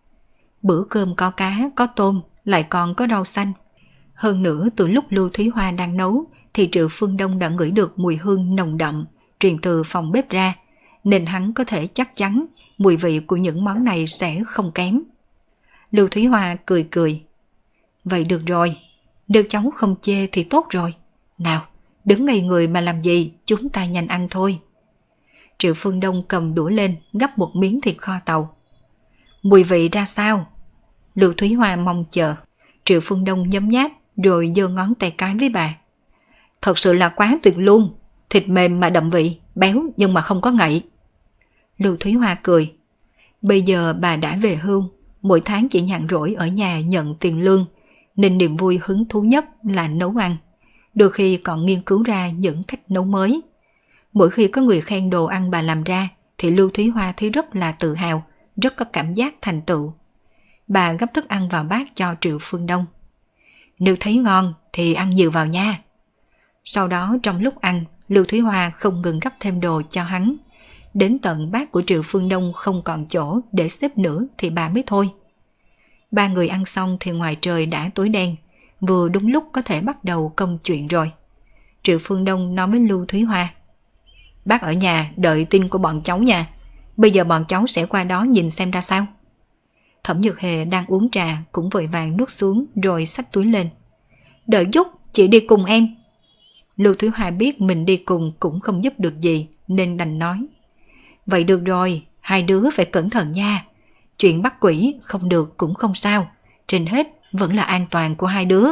Bữa cơm có cá, có tôm, lại còn có rau xanh. Hơn nữa từ lúc Lưu Thúy Hoa đang nấu thì Triệu Phương Đông đã ngửi được mùi hương nồng đậm truyền từ phòng bếp ra, nên hắn có thể chắc chắn mùi vị của những món này sẽ không kém. Lưu Thúy Hoa cười cười: Vậy được rồi, nếu cháu không chê thì tốt rồi. Nào, đứng ngây người mà làm gì, chúng ta nhanh ăn thôi. Triệu Phương Đông cầm đũa lên gắp một miếng thịt kho tàu. Mùi vị ra sao? Lưu Thúy Hoa mong chờ. Triệu Phương Đông nhấm nháp rồi giơ ngón tay cái với bà. Thật sự là quá tuyệt luôn, thịt mềm mà đậm vị, béo nhưng mà không có ngậy. Lưu Thúy Hoa cười. Bây giờ bà đã về hưu, mỗi tháng chỉ nhàn rỗi ở nhà nhận tiền lương, nên niềm vui hứng thú nhất là nấu ăn. Đôi khi còn nghiên cứu ra những cách nấu mới. Mỗi khi có người khen đồ ăn bà làm ra thì Lưu Thúy Hoa thấy rất là tự hào, rất có cảm giác thành tựu. Bà gấp thức ăn vào bát cho Triệu Phương Đông. Nếu thấy ngon thì ăn nhiều vào nha. Sau đó trong lúc ăn, Lưu Thúy Hoa không ngừng gấp thêm đồ cho hắn. Đến tận bát của Triệu Phương Đông không còn chỗ để xếp nữa thì bà mới thôi. Ba người ăn xong thì ngoài trời đã tối đen, vừa đúng lúc có thể bắt đầu công chuyện rồi. Triệu Phương Đông nói với Lưu Thúy Hoa: Bác ở nhà đợi tin của bọn cháu nha. Bây giờ bọn cháu sẽ qua đó nhìn xem ra sao. Thẩm Nhược Hề đang uống trà cũng vội vàng nuốt xuống rồi xách túi lên. Đợi chút, chị đi cùng em. Lưu Thúy Hoa biết mình đi cùng cũng không giúp được gì nên đành nói: Vậy được rồi, hai đứa phải cẩn thận nha. Chuyện bắt quỷ không được cũng không sao, trên hết vẫn là an toàn của hai đứa.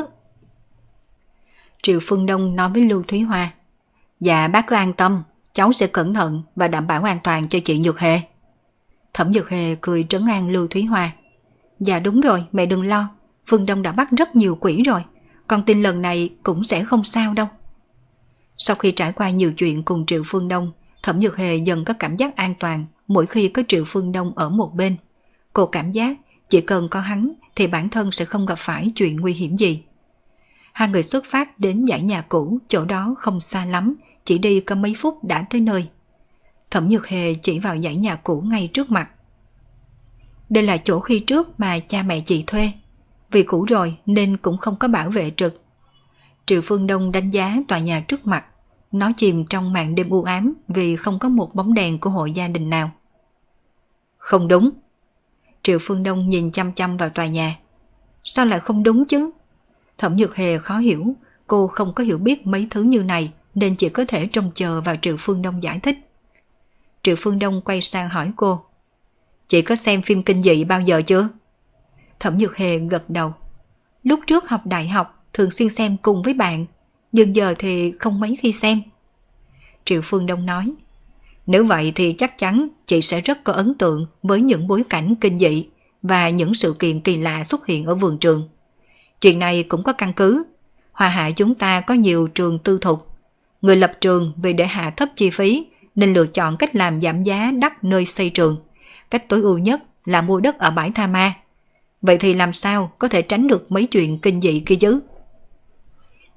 Triệu Phương Đông nói với Lưu Thúy Hoa: Dạ bác cứ an tâm, cháu sẽ cẩn thận và đảm bảo an toàn cho chị Nhược Hề. Thẩm Nhược Hề cười trấn an Lưu Thúy Hoa: Dạ đúng rồi, mẹ đừng lo, Phương Đông đã bắt rất nhiều quỷ rồi, con tin lần này cũng sẽ không sao đâu. Sau khi trải qua nhiều chuyện cùng Triệu Phương Đông, Thẩm Nhược Hề dần có cảm giác an toàn mỗi khi có Triệu Phương Đông ở một bên. Cô cảm giác chỉ cần có hắn thì bản thân sẽ không gặp phải chuyện nguy hiểm gì. Hai người xuất phát đến dãy nhà cũ, chỗ đó không xa lắm, chỉ đi có mấy phút đã tới nơi. Thẩm Nhược Hề chỉ vào dãy nhà cũ ngay trước mặt. Đây là chỗ khi trước mà cha mẹ chị thuê. Vì cũ rồi nên cũng không có bảo vệ trực. Triệu Phương Đông đánh giá tòa nhà trước mặt. Nó chìm trong màn đêm u ám vì không có một bóng đèn của hộ gia đình nào. Không đúng. Triệu Phương Đông nhìn chăm chăm vào tòa nhà. Sao lại không đúng chứ? Thẩm Nhược Hề khó hiểu. Cô không có hiểu biết mấy thứ như này nên chỉ có thể trông chờ vào Triệu Phương Đông giải thích. Triệu Phương Đông quay sang hỏi cô: Chị có xem phim kinh dị bao giờ chưa? Thẩm Nhược Hề gật đầu. Lúc trước học đại học thường xuyên xem cùng với bạn, nhưng giờ thì không mấy khi xem. Triệu Phương Đông nói: Nếu vậy thì chắc chắn chị sẽ rất có ấn tượng với những bối cảnh kinh dị và những sự kiện kỳ lạ xuất hiện ở vườn trường. Chuyện này cũng có căn cứ. Hoa Hạ chúng ta có nhiều trường tư thục. Người lập trường vì để hạ thấp chi phí nên lựa chọn cách làm giảm giá đắt nơi xây trường. Cách tối ưu nhất là mua đất ở bãi tha ma. Vậy thì làm sao có thể tránh được mấy chuyện kinh dị kia chứ?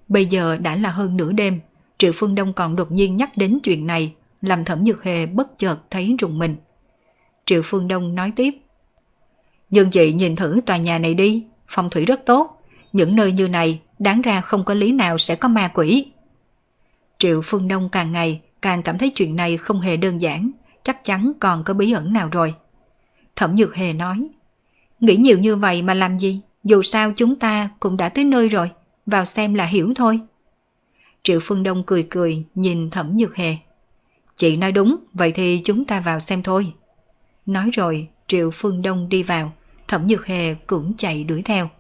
Bây giờ đã là hơn nửa đêm, Triệu Phương Đông còn đột nhiên nhắc đến chuyện này, làm Thẩm Nhược Hề bất chợt thấy rùng mình. Triệu Phương Đông nói tiếp. Nhưng chị nhìn thử tòa nhà này đi, phong thủy rất tốt. Những nơi như này đáng ra không có lý nào sẽ có ma quỷ. Triệu Phương Đông càng ngày càng cảm thấy chuyện này không hề đơn giản, chắc chắn còn có bí ẩn nào rồi. Thẩm Nhược Hề nói. Nghĩ nhiều như vậy mà làm gì, dù sao chúng ta cũng đã tới nơi rồi, vào xem là hiểu thôi. Triệu Phương Đông cười cười nhìn Thẩm Nhược Hề. Chị nói đúng, vậy thì chúng ta vào xem thôi. Nói rồi Triệu Phương Đông đi vào, Thẩm Nhược Hề cũng chạy đuổi theo.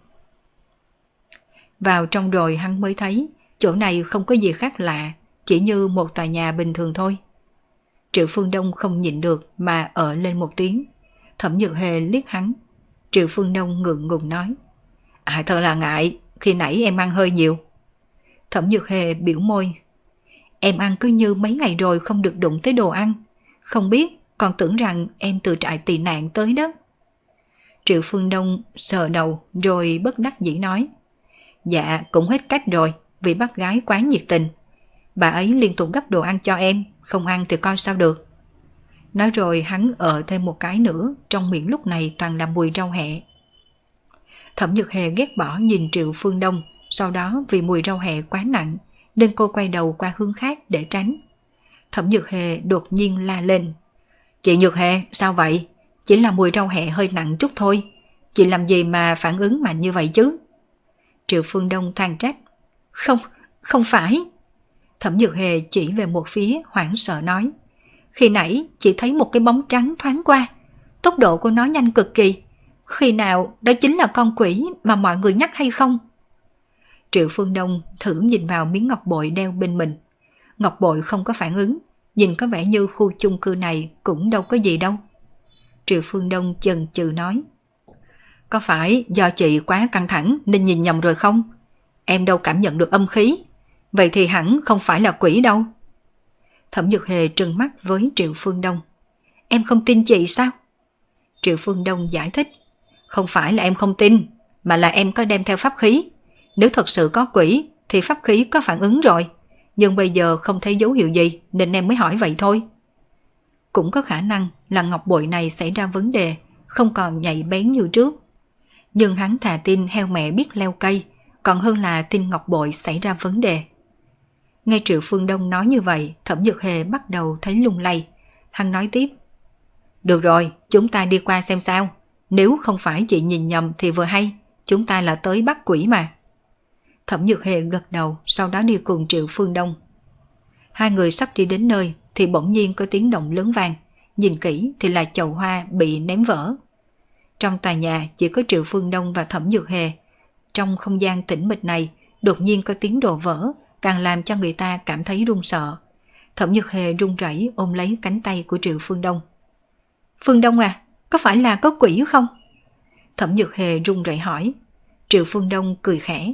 Vào trong rồi hắn mới thấy chỗ này không có gì khác lạ, chỉ như một tòa nhà bình thường thôi. Triệu Phương Đông không nhịn được mà ợ lên một tiếng. Thẩm Nhược Hề liếc hắn. Triệu Phương Đông ngượng ngùng nói. Thật là ngại, khi nãy em ăn hơi nhiều. Thẩm Nhược Hề biểu môi. Em ăn cứ như mấy ngày rồi không được đụng tới đồ ăn. Không biết, còn tưởng rằng em từ trại tị nạn tới đó. Triệu Phương Đông sờ đầu rồi bất đắc dĩ nói. Dạ, cũng hết cách rồi, vì bác gái quá nhiệt tình. Bà ấy liên tục gấp đồ ăn cho em, không ăn thì coi sao được. Nói rồi hắn ợ thêm một cái nữa, trong miệng lúc này toàn là mùi rau hẹ. Thẩm Nhược Hề ghét bỏ nhìn Triệu Phương Đông, sau đó vì mùi rau hẹ quá nặng, nên cô quay đầu qua hướng khác để tránh. Thẩm Nhược Hề đột nhiên la lên. Chị Nhược Hề, sao vậy? Chỉ là mùi rau hẹ hơi nặng chút thôi. Chị làm gì mà phản ứng mạnh như vậy chứ? Triệu Phương Đông than trách. Không phải. Thẩm Nhược Hề chỉ về một phía hoảng sợ nói. Khi nãy chị thấy một cái bóng trắng thoáng qua. Tốc độ của nó nhanh cực kỳ. Khi nào đó chính là con quỷ mà mọi người nhắc hay không? Triệu Phương Đông thử nhìn vào miếng ngọc bội đeo bên mình. Ngọc bội không có phản ứng. Nhìn có vẻ như khu chung cư này cũng đâu có gì đâu. Triệu Phương Đông chần chừ nói. Có phải do chị quá căng thẳng nên nhìn nhầm rồi không? Em đâu cảm nhận được âm khí. Vậy thì hẳn không phải là quỷ đâu. Thẩm Nhược Hề trừng mắt với Triệu Phương Đông. Em không tin chị sao? Triệu Phương Đông giải thích. Không phải là em không tin, mà là em có đem theo pháp khí. Nếu thật sự có quỷ thì pháp khí có phản ứng rồi. Nhưng bây giờ không thấy dấu hiệu gì nên em mới hỏi vậy thôi. Cũng có khả năng là ngọc bội này xảy ra vấn đề, không còn nhạy bén như trước. Nhưng hắn thà tin heo mẹ biết leo cây, còn hơn là tin ngọc bội xảy ra vấn đề. Nghe Triệu Phương Đông nói như vậy, Thẩm Nhược Hề bắt đầu thấy lung lay. Hắn nói tiếp. Được rồi, chúng ta đi qua xem sao. Nếu không phải chị nhìn nhầm thì vừa hay, chúng ta là tới bắt quỷ mà. Thẩm Nhược Hề gật đầu, sau đó đi cùng Triệu Phương Đông. Hai người sắp đi đến nơi thì bỗng nhiên có tiếng động lớn vang. Nhìn kỹ thì là chậu hoa bị ném vỡ. Trong tòa nhà chỉ có Triệu Phương Đông và Thẩm Nhược Hề. Trong không gian tĩnh mịch này, đột nhiên có tiếng đồ vỡ, càng làm cho người ta cảm thấy run sợ. Thẩm Nhược Hề run rẩy ôm lấy cánh tay của Triệu Phương Đông. Phương Đông à, có phải là có quỷ không? Thẩm Nhược Hề run rẩy hỏi. Triệu Phương Đông cười khẽ.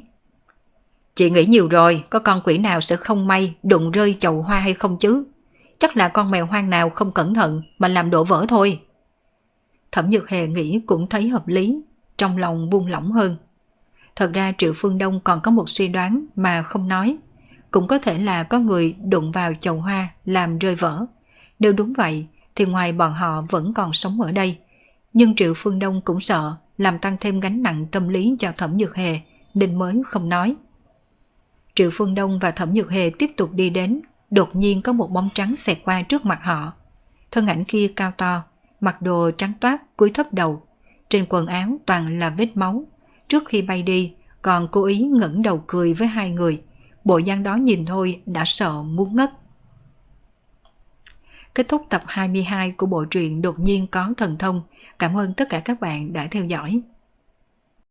Chị nghĩ nhiều rồi, có con quỷ nào sẽ không may đụng rơi chậu hoa hay không chứ? Chắc là con mèo hoang nào không cẩn thận mà làm đổ vỡ thôi. Thẩm Nhược Hề nghĩ cũng thấy hợp lý, trong lòng buông lỏng hơn. Thật ra Triệu Phương Đông còn có một suy đoán mà không nói. Cũng có thể là có người đụng vào chậu hoa làm rơi vỡ. Nếu đúng vậy thì ngoài bọn họ vẫn còn sống ở đây. Nhưng Triệu Phương Đông cũng sợ làm tăng thêm gánh nặng tâm lý cho Thẩm Nhược Hề nên mới không nói. Triệu Phương Đông và Thẩm Nhược Hề tiếp tục đi đến. Đột nhiên có một bóng trắng xẹt qua trước mặt họ. Thân ảnh kia cao to, mặc đồ trắng toát, cúi thấp đầu. Trên quần áo toàn là vết máu. Trước khi bay đi còn cố ý ngẩng đầu cười với hai người. Bộ dáng đó nhìn thôi đã sợ muốn ngất. Kết thúc tập 22 của bộ truyện Đột nhiên có thần thông. Cảm ơn tất cả các bạn đã theo dõi.